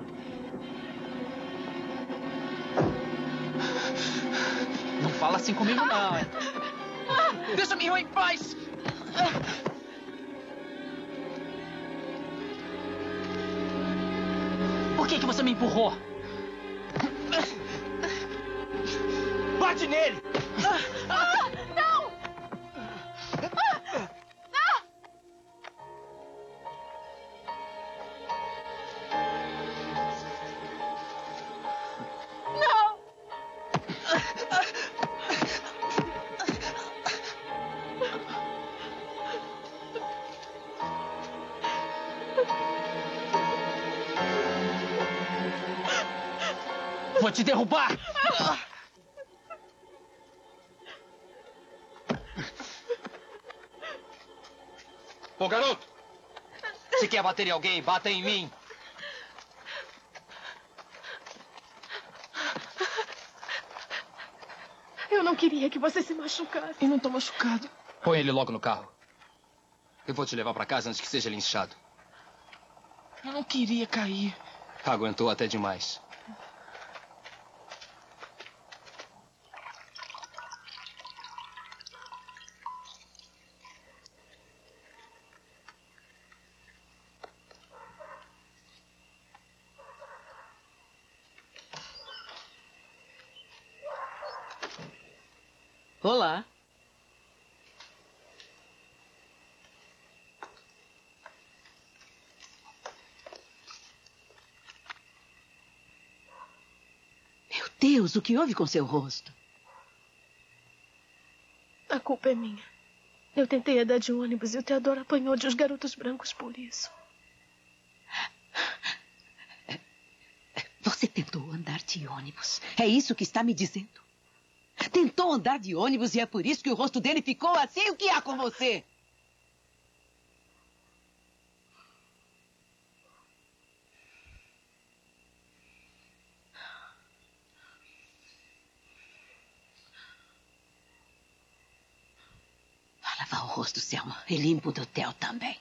Não fala assim comigo, não. Deixa minha irmã em paz! Por que você me empurrou? Bate nele! Não! Não! Vou te derrubar! Ô, garoto! Se quer bater em alguém, bata em mim. Eu não queria que você se machucasse. Eu não tô machucado. Põe ele logo no carro. Eu vou te levar pra casa antes que seja linchado. Eu não queria cair. Aguentou até demais. Olá. Meu Deus, o que houve com seu rosto? A culpa é minha. Eu tentei andar de ônibus e o Theodore apanhou de uns garotos brancos por isso. Você tentou andar de ônibus. É isso que está me dizendo? Tentou andar de ônibus e é por isso que o rosto dele ficou assim? O que há com você? Vá lavar o rosto, Selma. E limpo do Theo também.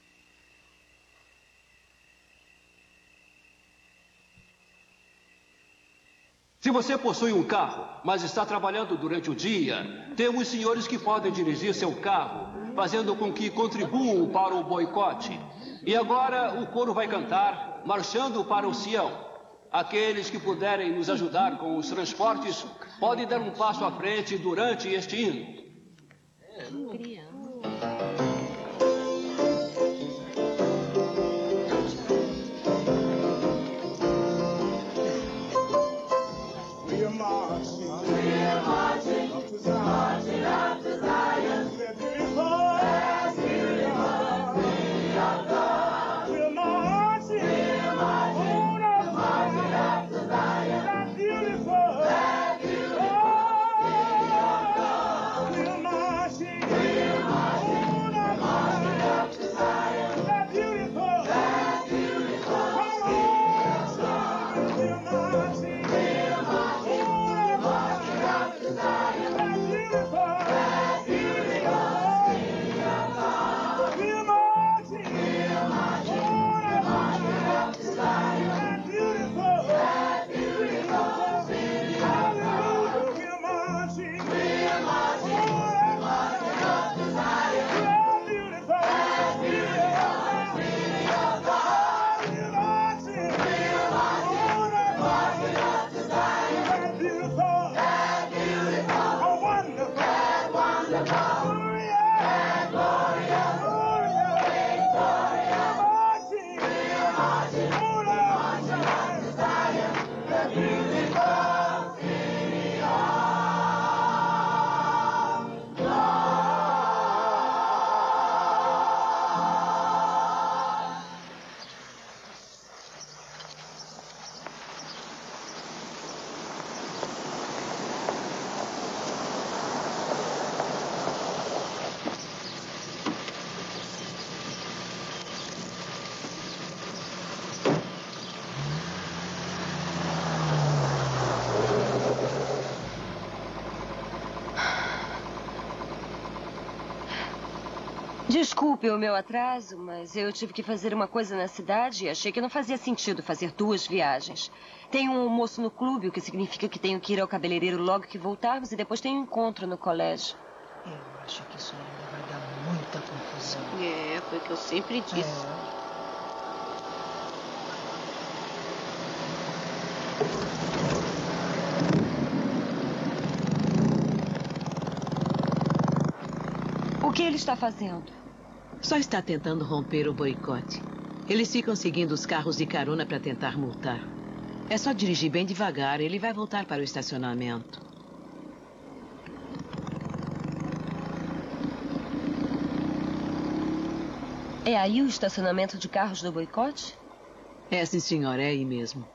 Se você possui um carro, mas está trabalhando durante o dia, temos senhores que podem dirigir seu carro, fazendo com que contribuam para o boicote. E agora o coro vai cantar, marchando para o Sião. Aqueles que puderem nos ajudar com os transportes podem dar um passo à frente durante este hino. Desculpe o meu atraso, mas eu tive que fazer uma coisa na cidade e achei que não fazia sentido fazer 2 viagens. Tem um almoço no clube, o que significa que tenho que ir ao cabeleireiro logo que voltarmos e depois tem um encontro no colégio. Eu acho que isso ainda vai dar muita confusão. É, foi o que eu sempre disse. O que ele está fazendo? Só está tentando romper o boicote. Eles ficam seguindo os carros de carona para tentar multar. É só dirigir bem devagar, ele vai voltar para o estacionamento. É aí o estacionamento de carros do boicote? É, sim, senhora, é aí mesmo.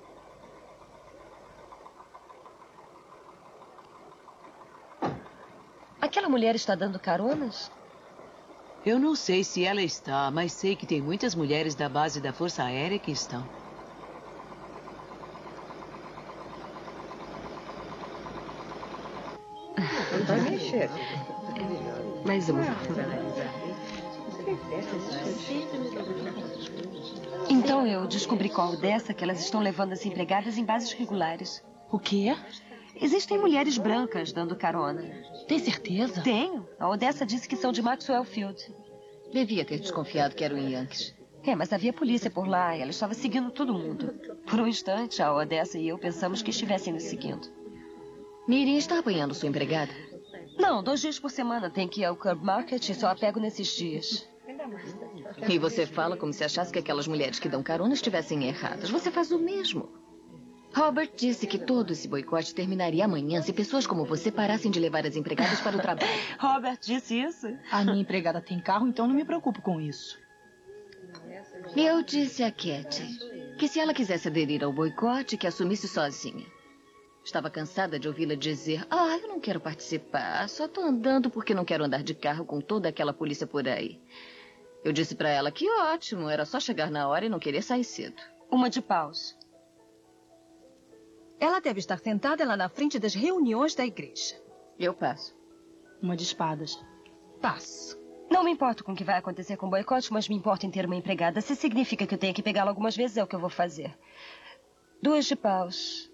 Aquela mulher está dando caronas? Eu não sei se ela está, mas sei que tem muitas mulheres da base da Força Aérea que estão. Vai mexer. Mais uma. Então eu descobri qual dessa que elas estão levando as empregadas em bases regulares. O quê? Existem mulheres brancas dando carona. Tem certeza? Tenho. A Odessa disse que são de Maxwell Field. Devia ter desconfiado que eram Yankees. É, mas havia polícia por lá e ela estava seguindo todo mundo. Por um instante, a Odessa e eu pensamos que estivessem nos seguindo. Miriam está apanhando sua empregada? Não, 2 dias por semana tem que ir ao Curb Market e só a pego nesses dias. E você fala como se achasse que aquelas mulheres que dão carona estivessem erradas. Você faz o mesmo. Robert disse que todo esse boicote terminaria amanhã se pessoas como você parassem de levar as empregadas para o trabalho. Robert disse isso? A minha empregada tem carro, então não me preocupo com isso. Eu disse a Katie que se ela quisesse aderir ao boicote, que assumisse sozinha. Estava cansada de ouvi-la dizer: eu não quero participar, só estou andando porque não quero andar de carro com toda aquela polícia por aí. Eu disse para ela que ótimo, era só chegar na hora e não querer sair cedo. Uma de paus. Ela deve estar sentada lá na frente das reuniões da igreja. Eu passo. Uma de espadas. Passo. Não me importo com o que vai acontecer com o boicote, mas me importo em ter uma empregada. Se significa que eu tenho que pegá-la algumas vezes, é o que eu vou fazer. 2 de paus.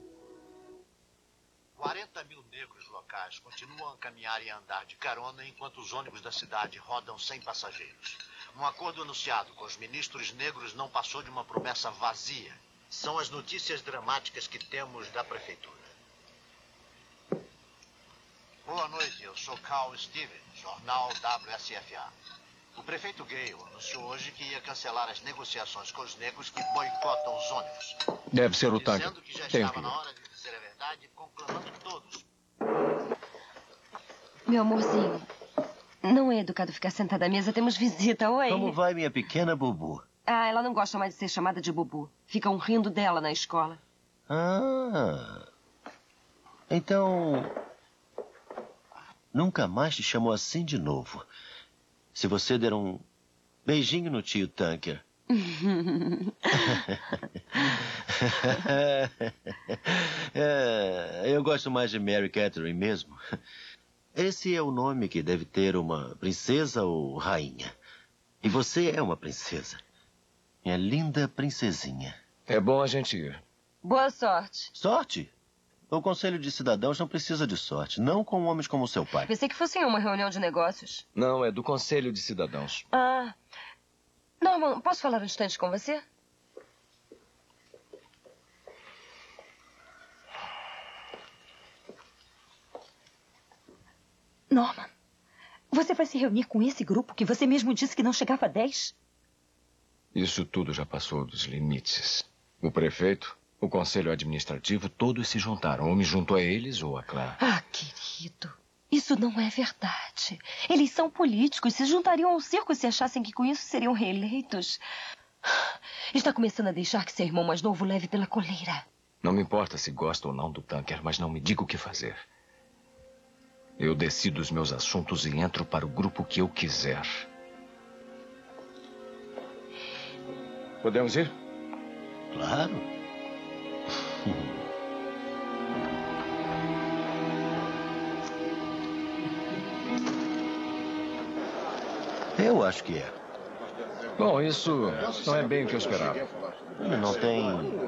40 mil negros locais continuam a caminhar e a andar de carona enquanto os ônibus da cidade rodam sem passageiros. Um acordo anunciado com os ministros negros não passou de uma promessa vazia. São as notícias dramáticas que temos da prefeitura. Boa noite, eu sou Carl Stevens, jornal WSFA. O prefeito Gale anunciou hoje que ia cancelar as negociações com os negros que boicotam os ônibus. Deve ser o tanque. Dizendo que já estava na hora de dizer a verdade, conclamando todos. Meu amorzinho, não é educado ficar sentada à mesa, temos visita. Oi. Como vai, minha pequena Bubu? Ela não gosta mais de ser chamada de Bubu. Ficam rindo dela na escola. Então... nunca mais te chamou assim de novo. Se você der um beijinho no tio Tanker. Eu gosto mais de Mary Catherine mesmo. Esse é o nome que deve ter uma princesa ou rainha. E você é uma princesa. Minha linda princesinha. É bom a gente ir. Boa sorte. Sorte? O Conselho de Cidadãos não precisa de sorte. Não com homens como seu pai. Pensei que fosse uma reunião de negócios. Não, é do Conselho de Cidadãos. Norman, posso falar um instante com você? Norman, você vai se reunir com esse grupo que você mesmo disse que não chegava a 10? Isso tudo já passou dos limites. O prefeito, o conselho administrativo, todos se juntaram. Ou me junto a eles ou a Clara. Querido, isso não é verdade. Eles são políticos. Se juntariam ao circo se achassem que com isso seriam reeleitos. Está começando a deixar que seu irmão mais novo leve pela coleira. Não me importa se gosta ou não do Tanker, mas não me diga o que fazer. Eu decido os meus assuntos e entro para o grupo que eu quiser. Podemos ir? Claro. Eu acho que é. Bom, isso não é bem o que eu esperava. Não tem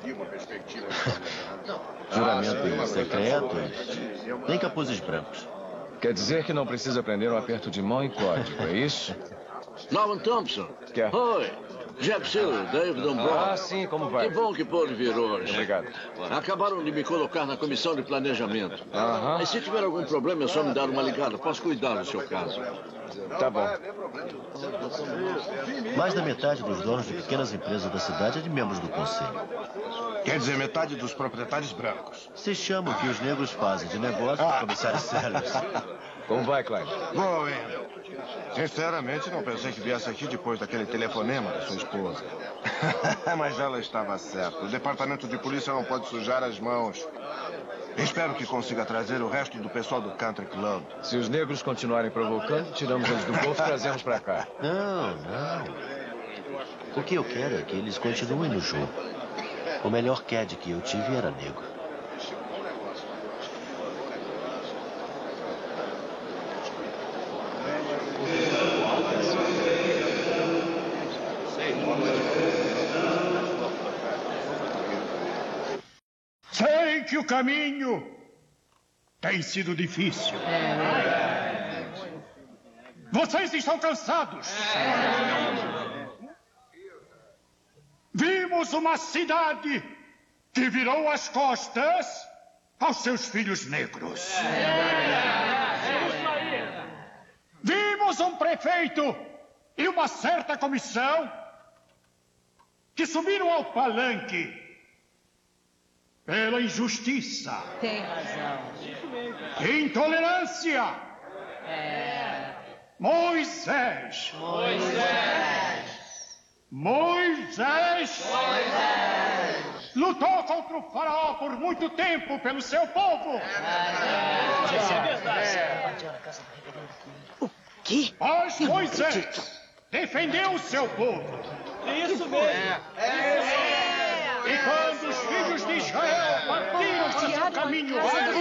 juramentos secretos, nem capuzes brancos. Quer dizer que não precisa aprender um aperto de mão em código, é isso? Norman Thompson. Quer? Oi. Jeff Sealer, David Dombrow. Ah, sim, como vai? Que bom que pôde vir hoje. Obrigado. Acabaram de me colocar na comissão de planejamento. Mas se tiver algum problema, é só me dar uma ligada. Posso cuidar do seu caso. Tá bom. Mais da metade dos donos de pequenas empresas da cidade é de membros do conselho. Quer dizer, metade dos proprietários brancos. Se chama o que os negros fazem de negócio de comissários sérios. Como vai, Clyde? Bom, Wendell. Sinceramente, não pensei que viesse aqui depois daquele telefonema da sua esposa. Mas ela estava certa. O departamento de polícia não pode sujar as mãos. Espero que consiga trazer o resto do pessoal do Country Club. Se os negros continuarem provocando, tiramos eles do golfe e trazemos pra cá. Não. O que eu quero é que eles continuem no jogo. O melhor CAD que eu tive era negro. Sei que o caminho tem sido difícil. Vocês estão cansados. Vimos uma cidade que virou as costas aos seus filhos negros. Vimos um prefeito e uma certa comissão que subiram ao palanque pela injustiça. Tem razão. Intolerância. Moisés. Lutou contra o faraó por muito tempo pelo seu povo. Isso é verdade. O quê? Mas Moisés defendeu o seu povo. Isso mesmo. E quando os filhos de Israel partiram para seu caminho,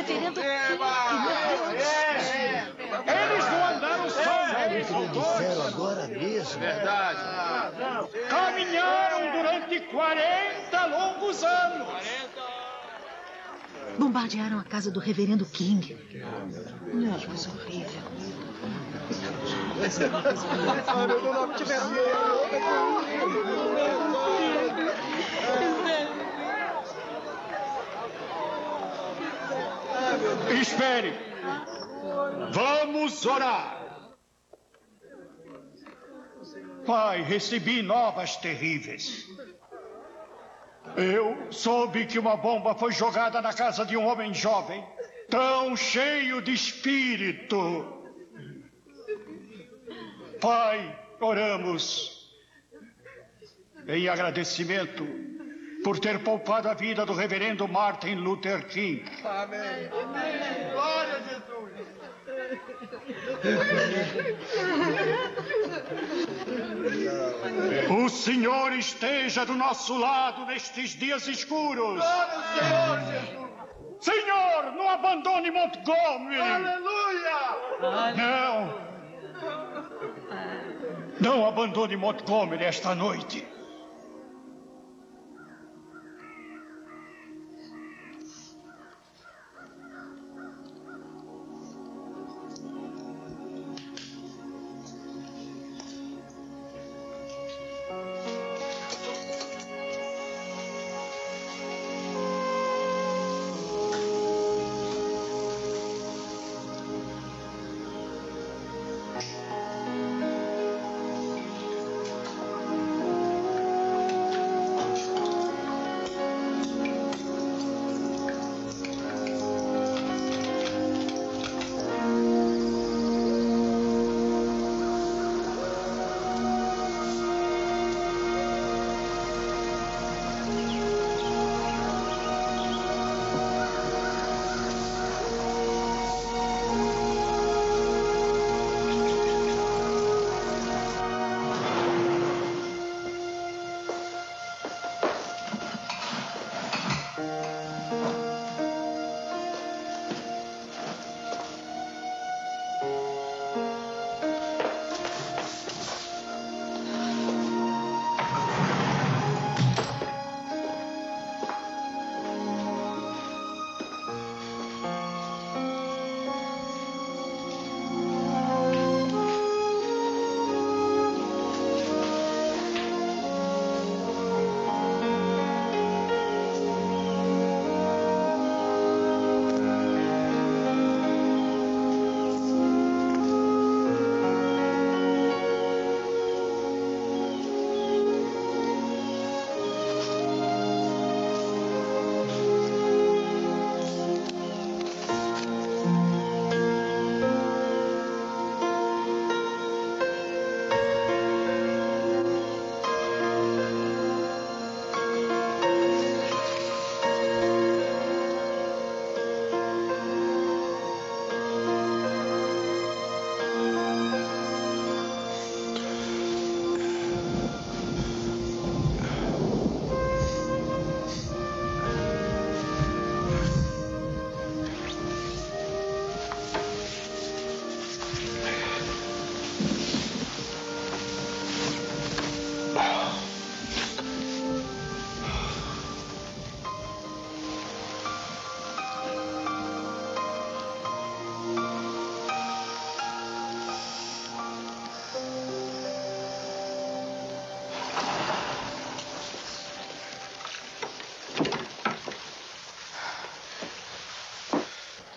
eles não andaram só, agora mesmo. Verdade. Caminharam durante 40 longos anos. Bombardearam a casa do reverendo King. Uma coisa horrível. Espere. Vamos orar. Pai, recebi novas terríveis. Eu soube que uma bomba foi jogada na casa de um homem jovem, tão cheio de espírito. Pai, oramos em agradecimento por ter poupado a vida do reverendo Martin Luther King. Amém. Glória a Jesus. O Senhor esteja do nosso lado nestes dias escuros. Glória ao Senhor, Jesus. Senhor, não abandone Montgomery. Aleluia. Não abandone Montgomery esta noite.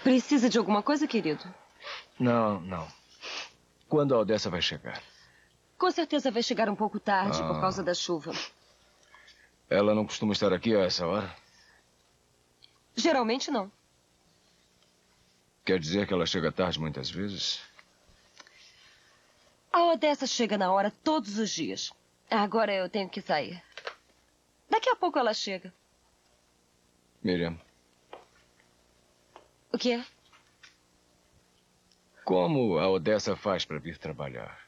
Precisa de alguma coisa, querido? Não, não. Quando a Odessa vai chegar? Com certeza vai chegar um pouco tarde por causa da chuva. Ela não costuma estar aqui a essa hora? Geralmente não. Quer dizer que ela chega tarde muitas vezes? A Odessa chega na hora todos os dias. Agora eu tenho que sair. Daqui a pouco ela chega. Miriam. O que é? Como a Odessa faz para vir trabalhar?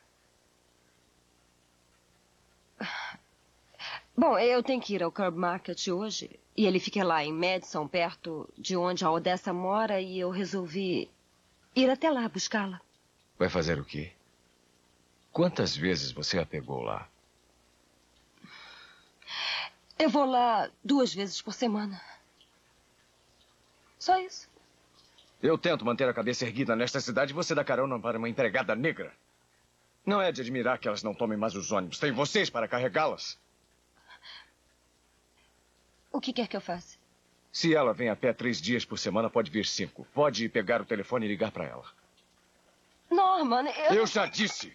Bom, eu tenho que ir ao Curb Market hoje. E ele fica lá em Madison, perto de onde a Odessa mora. E eu resolvi ir até lá buscá-la. Vai fazer o quê? Quantas vezes você a pegou lá? Eu vou lá 2 vezes por semana. Só isso. Eu tento manter a cabeça erguida nesta cidade e você dá carona para uma empregada negra. Não é de admirar que elas não tomem mais os ônibus. Tem vocês para carregá-las. O que quer que eu faça? Se ela vem a pé 3 dias por semana, pode vir 5. Pode pegar o telefone e ligar para ela. Norman, Eu já disse.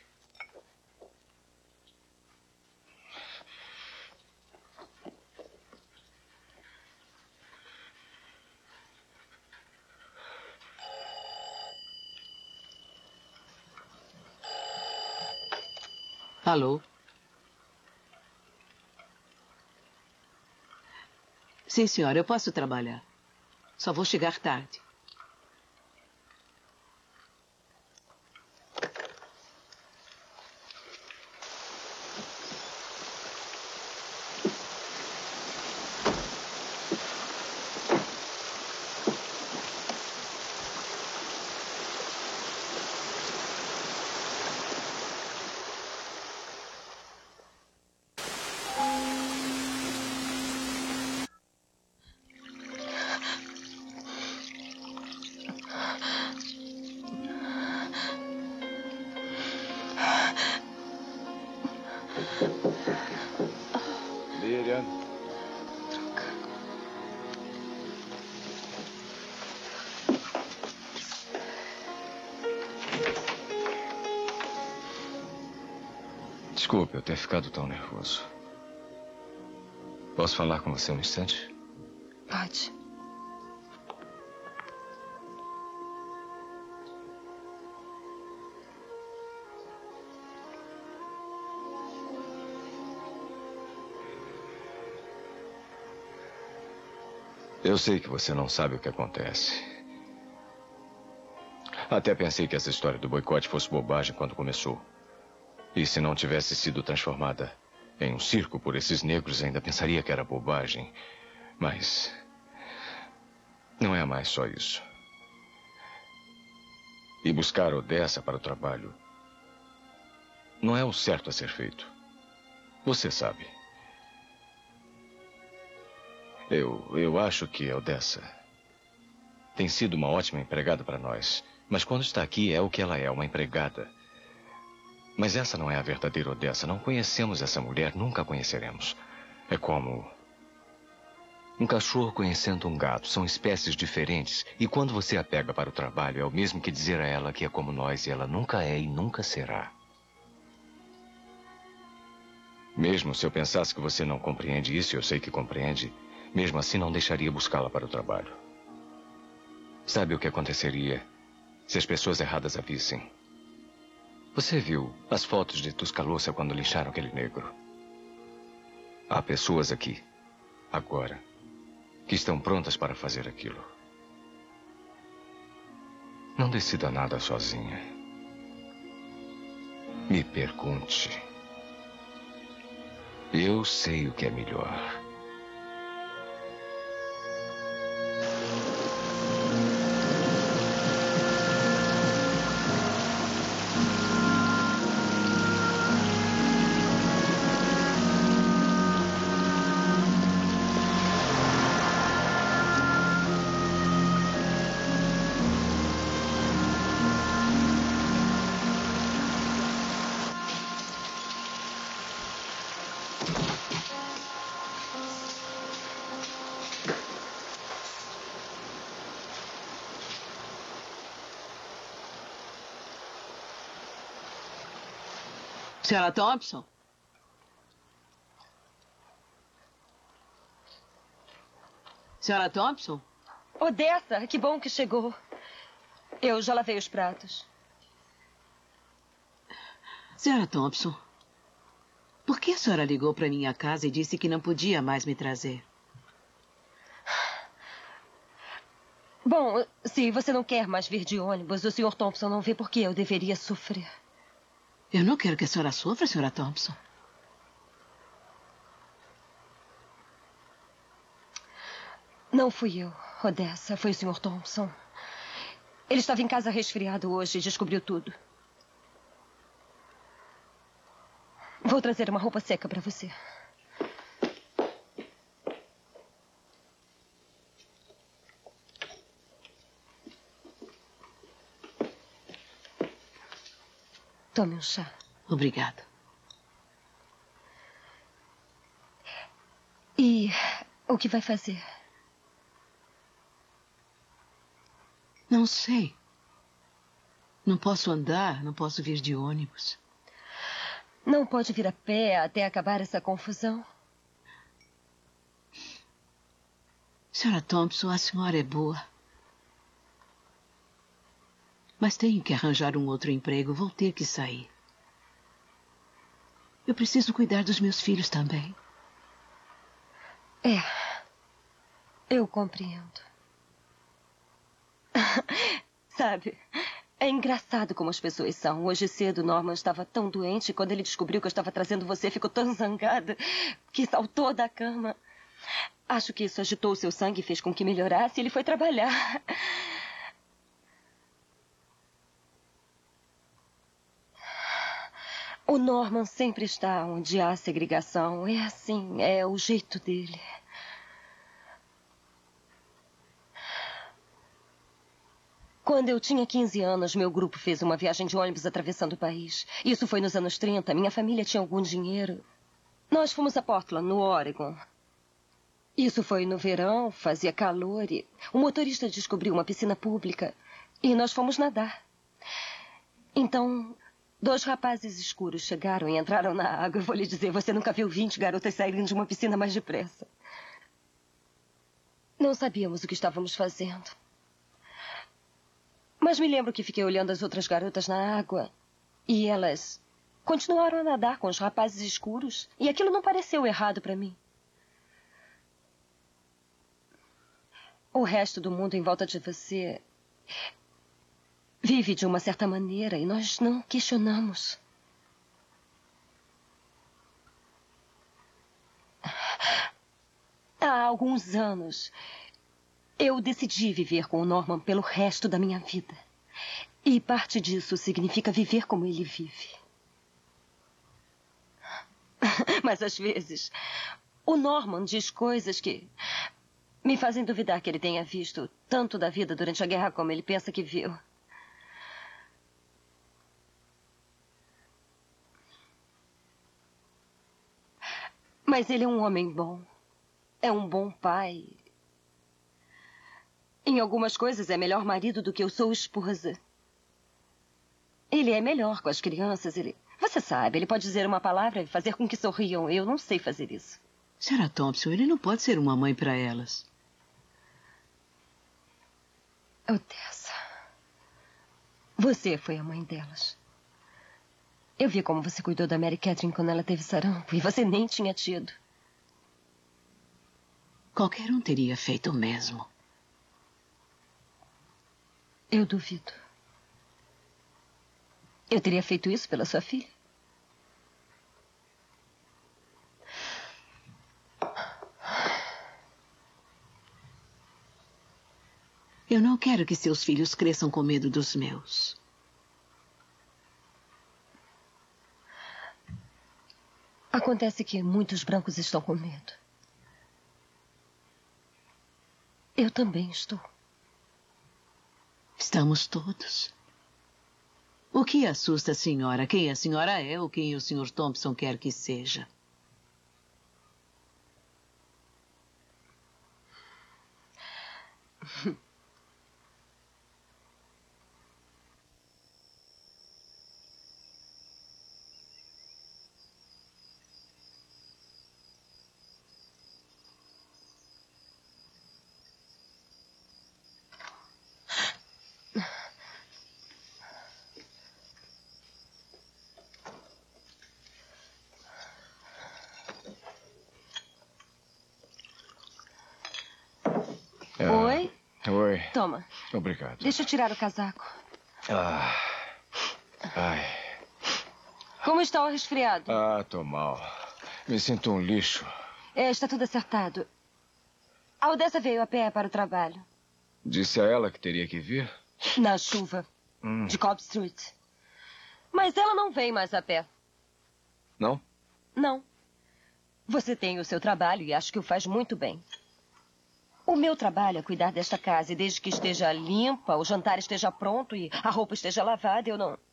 Alô? Sim, senhora, eu posso trabalhar. Só vou chegar tarde. Miriam. Desculpe eu ter ficado tão nervoso. Posso falar com você um instante? Pode. Eu sei que você não sabe o que acontece. Até pensei que essa história do boicote fosse bobagem quando começou. E se não tivesse sido transformada em um circo por esses negros, ainda pensaria que era bobagem. Mas não é mais só isso. E buscar Odessa para o trabalho não é o certo a ser feito. Você sabe. Eu acho que a Odessa tem sido uma ótima empregada para nós. Mas quando está aqui é o que ela é, uma empregada. Mas essa não é a verdadeira Odessa. Não conhecemos essa mulher, nunca a conheceremos. É como um cachorro conhecendo um gato. São espécies diferentes. E quando você a pega para o trabalho, é o mesmo que dizer a ela que é como nós. E ela nunca é e nunca será. Mesmo se eu pensasse que você não compreende isso, eu sei que compreende. Mesmo assim, não deixaria buscá-la para o trabalho. Sabe o que aconteceria se as pessoas erradas a vissem? Você viu as fotos de Tuscaloosa quando lincharam aquele negro? Há pessoas aqui, agora, que estão prontas para fazer aquilo. Não decida nada sozinha. Me pergunte. Eu sei o que é melhor. Senhora Thompson? Senhora Thompson? Odessa, que bom que chegou. Eu já lavei os pratos. Senhora Thompson, por que a senhora ligou para minha casa e disse que não podia mais me trazer? Bom, se você não quer mais vir de ônibus, o Sr. Thompson não vê por que eu deveria sofrer. Eu não quero que a senhora sofra, senhora Thompson. Não fui eu, Odessa. Foi o Sr. Thompson. Ele estava em casa resfriado hoje e descobriu tudo. Vou trazer uma roupa seca para você. Tome um chá. Obrigada. E o que vai fazer? Não sei. Não posso andar, não posso vir de ônibus. Não pode vir a pé até acabar essa confusão? Senhora Thompson, a senhora é boa. Mas tenho que arranjar um outro emprego. Vou ter que sair. Eu preciso cuidar dos meus filhos também. É. Eu compreendo. Sabe, é engraçado como as pessoas são. Hoje cedo, Norman estava tão doente. Quando ele descobriu que eu estava trazendo você, ficou tão zangada que saltou da cama. Acho que isso agitou o seu sangue e fez com que melhorasse. Ele foi trabalhar. O Norman sempre está onde há segregação. É assim, é o jeito dele. Quando eu tinha 15 anos, meu grupo fez uma viagem de ônibus atravessando o país. Isso foi nos anos 30. Minha família tinha algum dinheiro. Nós fomos a Portland, no Oregon. Isso foi no verão, fazia calor e o motorista descobriu uma piscina pública e nós fomos nadar. Então, 2 rapazes escuros chegaram e entraram na água. Eu vou lhe dizer, você nunca viu 20 garotas saírem de uma piscina mais depressa. Não sabíamos o que estávamos fazendo. Mas me lembro que fiquei olhando as outras garotas na água e elas continuaram a nadar com os rapazes escuros e aquilo não pareceu errado para mim. O resto do mundo em volta de você vive de uma certa maneira e nós não questionamos. Há alguns anos, eu decidi viver com o Norman pelo resto da minha vida. E parte disso significa viver como ele vive. Mas às vezes, o Norman diz coisas que me fazem duvidar que ele tenha visto tanto da vida durante a guerra como ele pensa que viu. Mas ele é um homem bom. É um bom pai. Em algumas coisas é melhor marido do que eu sou esposa. Ele é melhor com as crianças. Você sabe, ele pode dizer uma palavra e fazer com que sorriam. Eu não sei fazer isso. Senhora Thompson, ele não pode ser uma mãe para elas. Odessa, você foi a mãe delas. Eu vi como você cuidou da Mary Catherine quando ela teve sarampo e você nem tinha tido. Qualquer um teria feito o mesmo. Eu duvido. Eu teria feito isso pela sua filha? Eu não quero que seus filhos cresçam com medo dos meus. Acontece que muitos brancos estão com medo. Eu também estou. Estamos todos. O que assusta a senhora? Quem a senhora é ou quem o Sr. Thompson quer que seja? Toma. Obrigado. Deixa eu tirar o casaco. Ai. Como está o resfriado? Tô mal. Me sinto um lixo. Está tudo acertado. A Odessa veio a pé para o trabalho. Disse a ela que teria que vir? Na chuva. De Cobb Street. Mas ela não vem mais a pé. Não? Não. Você tem o seu trabalho e acho que o faz muito bem. O meu trabalho é cuidar desta casa e desde que esteja limpa, o jantar esteja pronto e a roupa esteja lavada, eu não...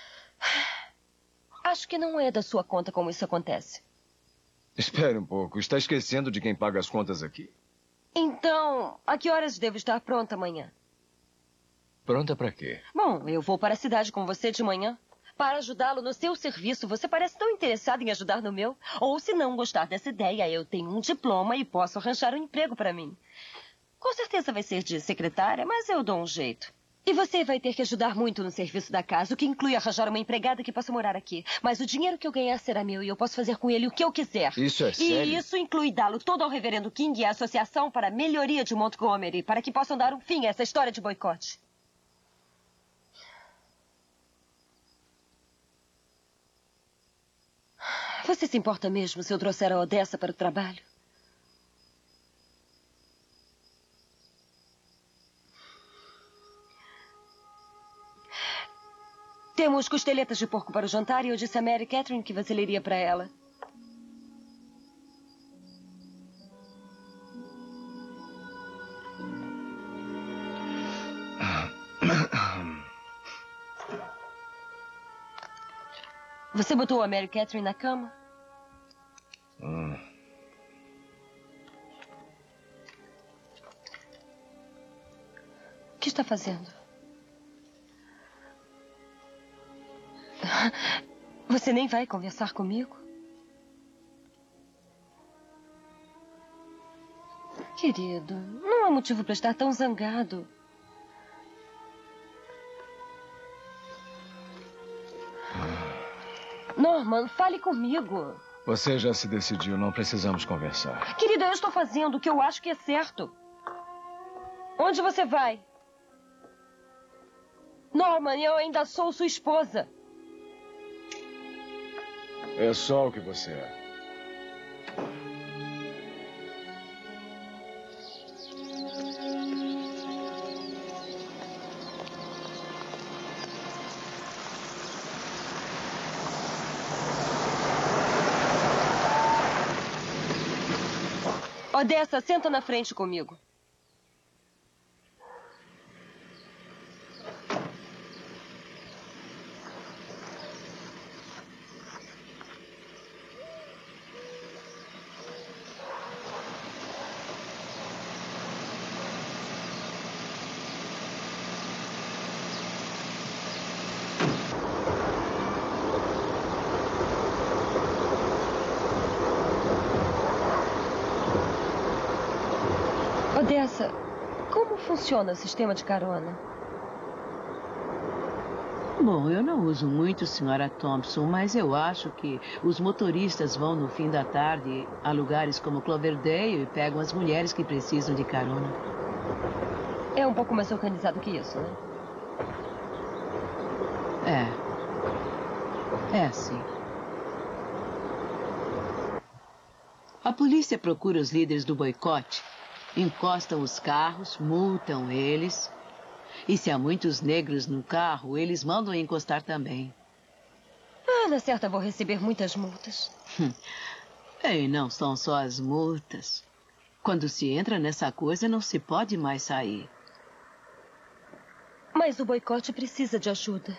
Acho que não é da sua conta como isso acontece. Espere um pouco. Está esquecendo de quem paga as contas aqui? Então, a que horas devo estar pronta amanhã? Pronta para quê? Bom, eu vou para a cidade com você de manhã. Para ajudá-lo no seu serviço. Você parece tão interessado em ajudar no meu. Ou, se não gostar dessa ideia, eu tenho um diploma e posso arranjar um emprego para mim. Com certeza vai ser de secretária, mas eu dou um jeito. E você vai ter que ajudar muito no serviço da casa, o que inclui arranjar uma empregada que possa morar aqui. Mas o dinheiro que eu ganhar será meu e eu posso fazer com ele o que eu quiser. Isso é sério? E isso inclui dá-lo todo ao reverendo King e à Associação para a Melhoria de Montgomery, para que possam dar um fim a essa história de boicote. Você se importa mesmo se eu trouxer a Odessa para o trabalho? Temos costeletas de porco para o jantar e eu disse a Mary Catherine que você leria para ela. Você botou a Mary Catherine na cama? O que está fazendo? Você nem vai conversar comigo? Querido, não há motivo para estar tão zangado. Norman, fale comigo. Você já se decidiu, não precisamos conversar. Querida, eu estou fazendo o que eu acho que é certo. Onde você vai? Norman, eu ainda sou sua esposa. É só o que você é. Odessa, senta na frente comigo. Odessa, como funciona o sistema de carona? Bom, eu não uso muito, senhora Thompson, mas eu acho que os motoristas vão no fim da tarde a lugares como Cloverdale e pegam as mulheres que precisam de carona. É um pouco mais organizado que isso, né? É sim. A polícia procura os líderes do boicote, encostam os carros, multam eles. E se há muitos negros no carro, eles mandam encostar também. Na certa vou receber muitas multas. E não são só as multas. Quando se entra nessa coisa, não se pode mais sair. Mas o boicote precisa de ajuda.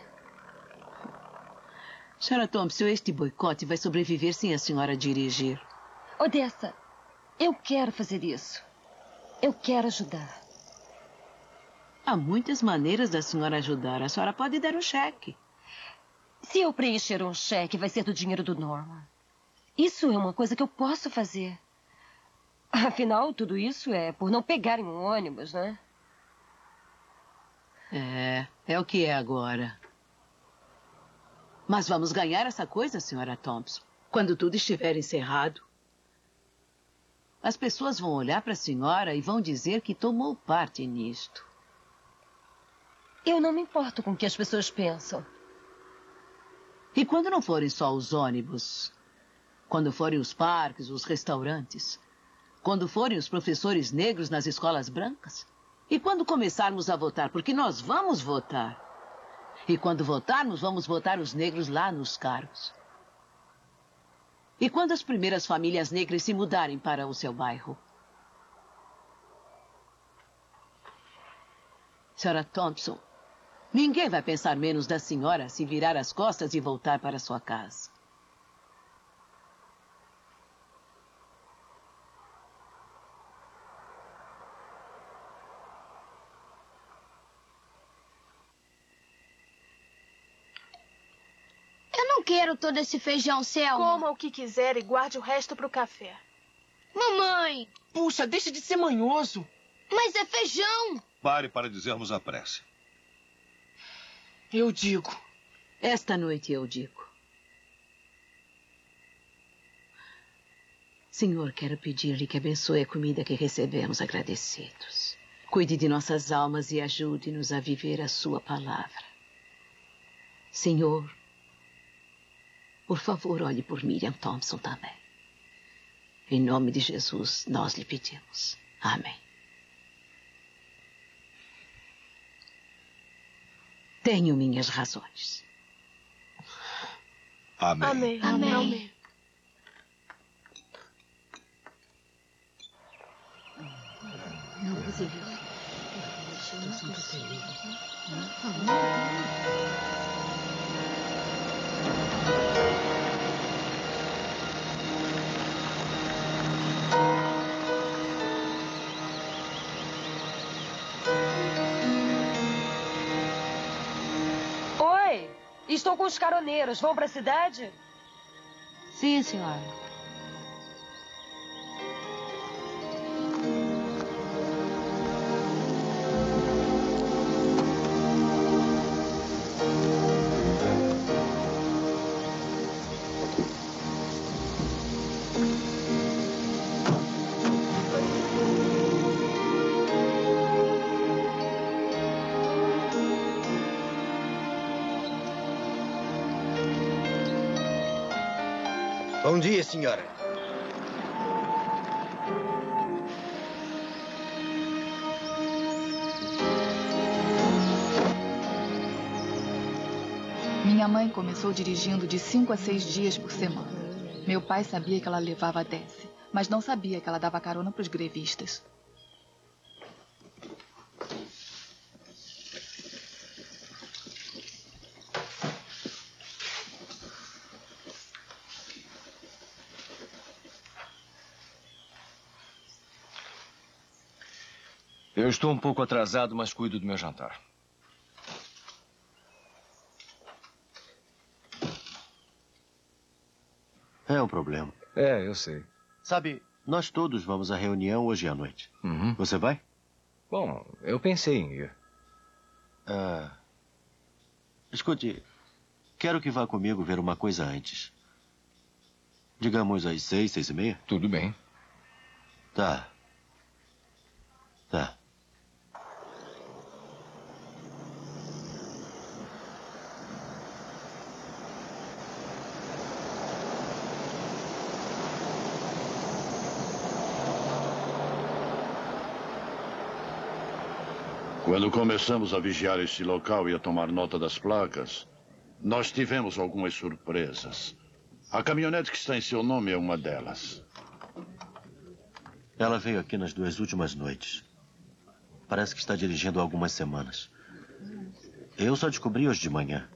Senhora Thompson, este boicote vai sobreviver sem a senhora dirigir. Odessa, eu quero fazer isso. Eu quero ajudar. Há muitas maneiras da senhora ajudar. A senhora pode dar um cheque. Se eu preencher um cheque, vai ser do dinheiro do Norman. Isso é uma coisa que eu posso fazer. Afinal, tudo isso é por não pegarem um ônibus, né? É o que é agora. Mas vamos ganhar essa coisa, senhora Thompson. Quando tudo estiver encerrado, as pessoas vão olhar para a senhora e vão dizer que tomou parte nisto. Eu não me importo com o que as pessoas pensam. E quando não forem só os ônibus? Quando forem os parques, os restaurantes? Quando forem os professores negros nas escolas brancas? E quando começarmos a votar? Porque nós vamos votar. E quando votarmos, vamos votar os negros lá nos cargos. E quando as primeiras famílias negras se mudarem para o seu bairro? Senhora Thompson, ninguém vai pensar menos da senhora se virar as costas e voltar para sua casa. Eu não quero todo esse feijão, Selma. Coma o que quiser e guarde o resto pro café. Mamãe! Puxa, deixa de ser manhoso. Mas é feijão. Pare para dizermos a prece. Eu digo. Esta noite eu digo. Senhor, quero pedir-lhe que abençoe a comida que recebemos agradecidos. Cuide de nossas almas e ajude-nos a viver a sua palavra. Senhor, por favor, olhe por Miriam Thompson também. Em nome de Jesus, nós lhe pedimos. Amém. Tenho minhas razões. Amém. Amém. Amém. Amém. Não, você viu? Oi, estou com os caroneiros. Vão para a cidade? Sim, senhora. Bom dia, senhora. Minha mãe começou dirigindo de 5 a 6 dias por semana. Meu pai sabia que ela levava a Desi, mas não sabia que ela dava carona para os grevistas. Eu estou um pouco atrasado, mas cuido do meu jantar. É um problema. É, eu sei. Sabe, nós todos vamos à reunião hoje à noite. Uhum. Você vai? Bom, eu pensei em ir. Escute, quero que vá comigo ver uma coisa antes. Digamos às 6, 6:30? Tudo bem. Tá. Tá. Quando começamos a vigiar este local e a tomar nota das placas, nós tivemos algumas surpresas. A caminhonete que está em seu nome é uma delas. Ela veio aqui nas 2 últimas noites. Parece que está dirigindo há algumas semanas. Eu só descobri hoje de manhã.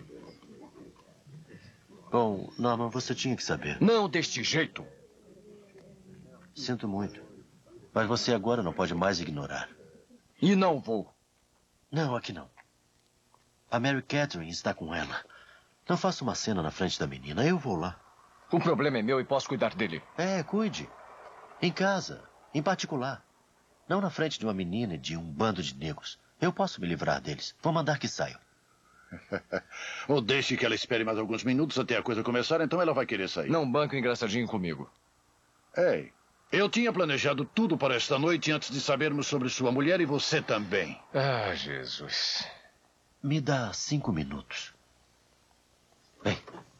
Bom, Norman, você tinha que saber. Não deste jeito. Sinto muito. Mas você agora não pode mais ignorar. E não vou. Não, aqui não. A Mary Catherine está com ela. Não faça uma cena na frente da menina. Eu vou lá. O problema é meu e posso cuidar dele. É, cuide. Em casa, em particular. Não na frente de uma menina e de um bando de negros. Eu posso me livrar deles. Vou mandar que saiam. Ou deixe que ela espere mais alguns minutos até a coisa começar, então ela vai querer sair. Não banco engraçadinho comigo. Ei, eu tinha planejado tudo para esta noite antes de sabermos sobre sua mulher e você também. Ah, Jesus. me dá 5 minutos. Vem.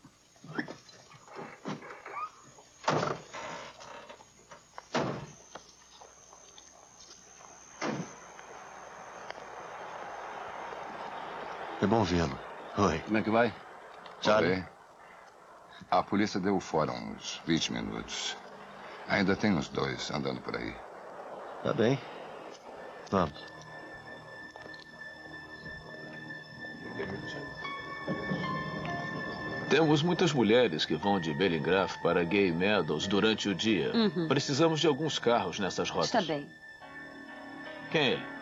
É bom vê-lo. Oi. Como é que vai? Charlie? Oi. A polícia deu fora uns 20 minutos. Ainda tem uns 2 andando por aí. Tá bem. Vamos. Temos muitas mulheres que vão de Belling Graph para Gay Meadows durante o dia. Uhum. Precisamos de alguns carros nessas rotas. Está bem. Quem é ele?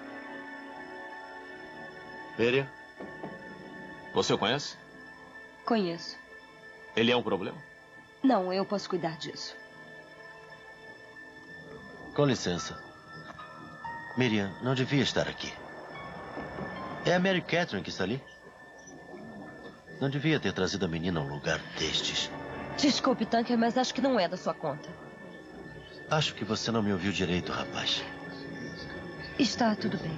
Miriam? Você o conhece? Conheço. Ele é um problema? Não, eu posso cuidar disso. Com licença. Miriam, não devia estar aqui. É a Mary Catherine que está ali? Não devia ter trazido a menina a um lugar destes. Desculpe, Tunker, mas acho que não é da sua conta. Acho que você não me ouviu direito, rapaz. Está tudo bem.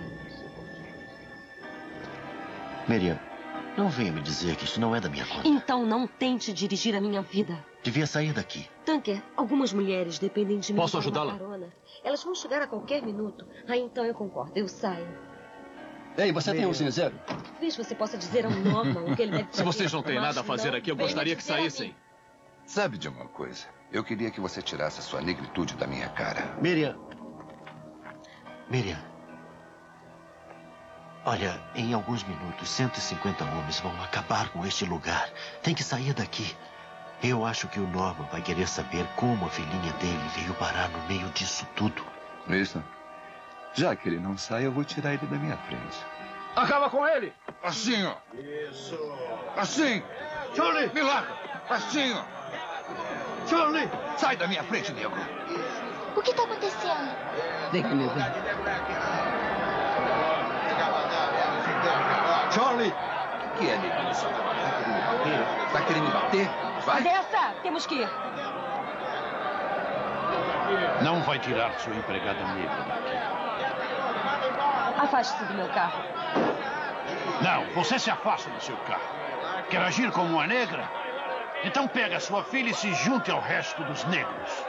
Miriam, não venha me dizer que isso não é da minha conta. Então não tente dirigir a minha vida. Devia sair daqui. Tunker, algumas mulheres dependem de mim. Posso para ajudá-la? uma carona. Elas vão chegar a qualquer minuto. Ah, então eu concordo. Eu saio. Ei, você tem um cinzeiro? Talvez você possa dizer ao Norman o que ele deve fazer. Se vocês não têm nada a fazer aqui, eu venha gostaria que dizer a mim. saíssem. Sabe de uma coisa? Eu queria que você tirasse a sua negritude da minha cara. Miriam. Miriam. Olha, em alguns minutos, 150 homens vão acabar com este lugar. Tem que sair daqui. Eu acho que o Norman vai querer saber como a filhinha dele veio parar no meio disso tudo. Isso. Já que ele não sai, eu vou tirar ele da minha frente. Acaba com ele! Assim, ó. Isso. Assim. Charlie! Me larga. Assim, ó. Charlie! Sai da minha frente, nego. O que está acontecendo? Vem comigo. Charlie! O que é, neguinho? Tá querendo me bater? Vai. Dessa! Temos que ir. Não vai tirar sua empregada negra daqui. Afaste-se do meu carro. Não, você se afasta do seu carro. Quer agir como uma negra? Então pega a sua filha e se junte ao resto dos negros.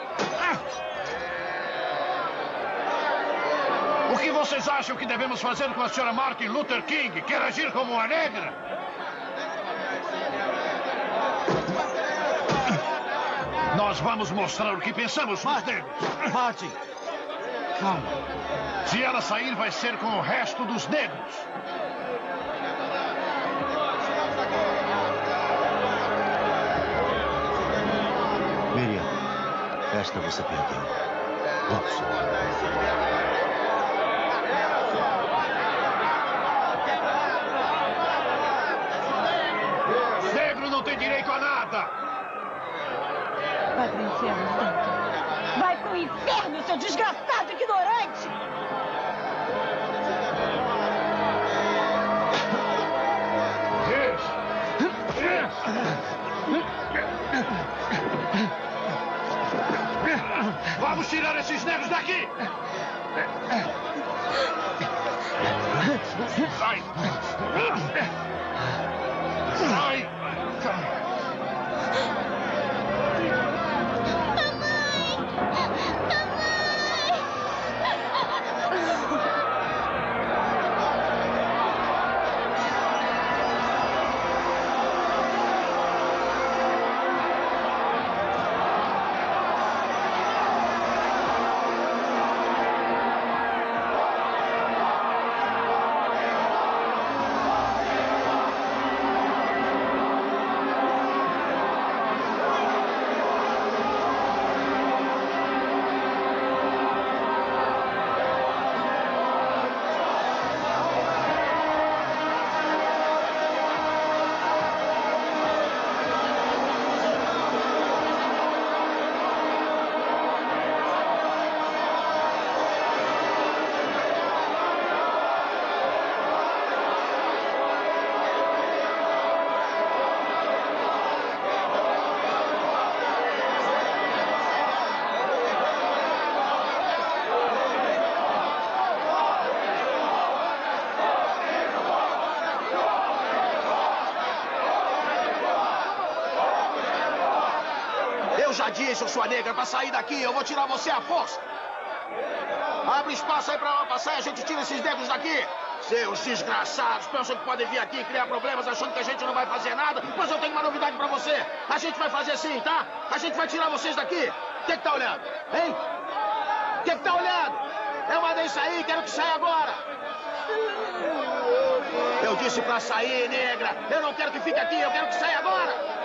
O que vocês acham que devemos fazer com a senhora Martin Luther King? Quer agir como uma negra? Nós vamos mostrar o que pensamos dos negros. Martin! Calma. Se ela sair, vai ser com o resto dos negros. Miriam, esta você perdeu. Vamos. Negro não tem direito a nada. Vai pro inferno, Tunker. Vai pro inferno, seu desgraçado ignorante! Vamos tirar esses negros daqui! Sai! Sai! ousadíssimo, sua negra, pra sair daqui. Eu vou tirar você à força. Abre espaço aí pra ela passar e a gente tira esses negros daqui. Seus desgraçados pensam que podem vir aqui e criar problemas achando que a gente não vai fazer nada. Mas eu tenho uma novidade pra você. A gente vai fazer sim, tá? A gente vai tirar vocês daqui. O que tá olhando? Hein? O que tá olhando? Eu mandei sair, quero que saia agora. Eu disse pra sair, negra. Eu não quero que fique aqui, eu quero que saia agora.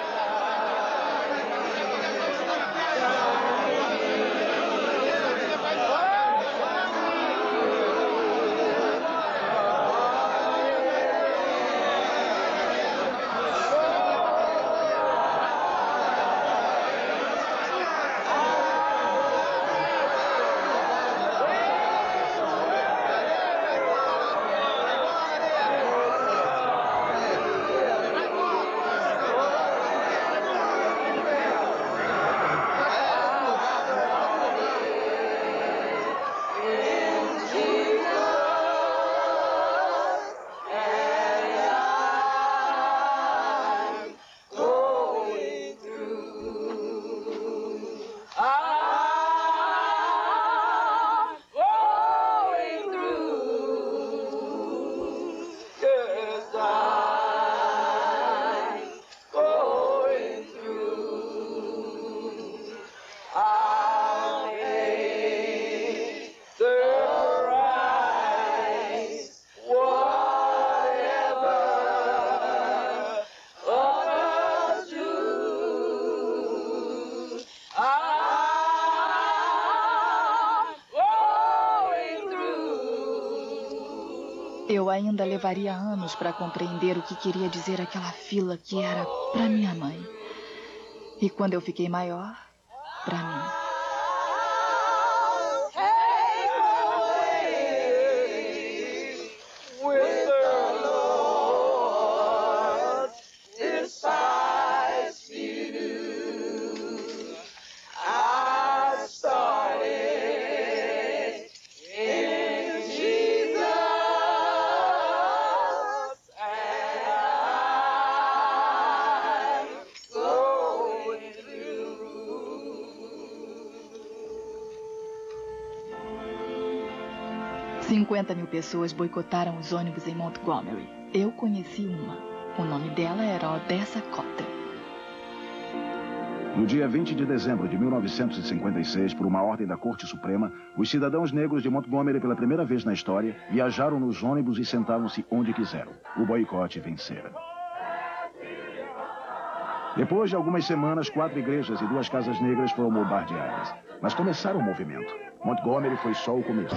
Eu ainda levaria anos para compreender o que queria dizer aquela fila que era para minha mãe. E quando eu fiquei maior, para mim. Mil pessoas boicotaram os ônibus em Montgomery. Eu conheci uma. O nome dela era Odessa Cotter. No dia 20 de dezembro de 1956, por uma ordem da Corte Suprema, os cidadãos negros de Montgomery, pela primeira vez na história, viajaram nos ônibus e sentaram-se onde quiseram. O boicote vencera. Depois de algumas semanas, 4 igrejas e 2 casas negras foram bombardeadas. Mas começaram o movimento. Montgomery foi só o começo.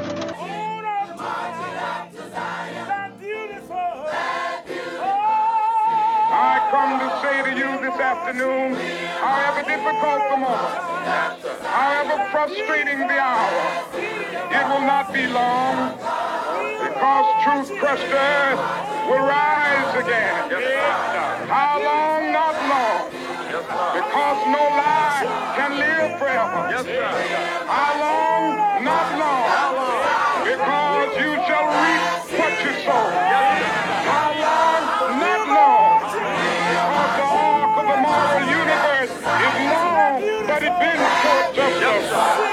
I come to say to you this afternoon, however difficult the moment, however frustrating the hour, it will not be long, because truth crushed earth will rise again. How long? Not long, because no lie can live forever. How long? Not long, because you shall reap what you sow. How long? Not long. Because the arc of the moral universe is long, but it bends toward justice.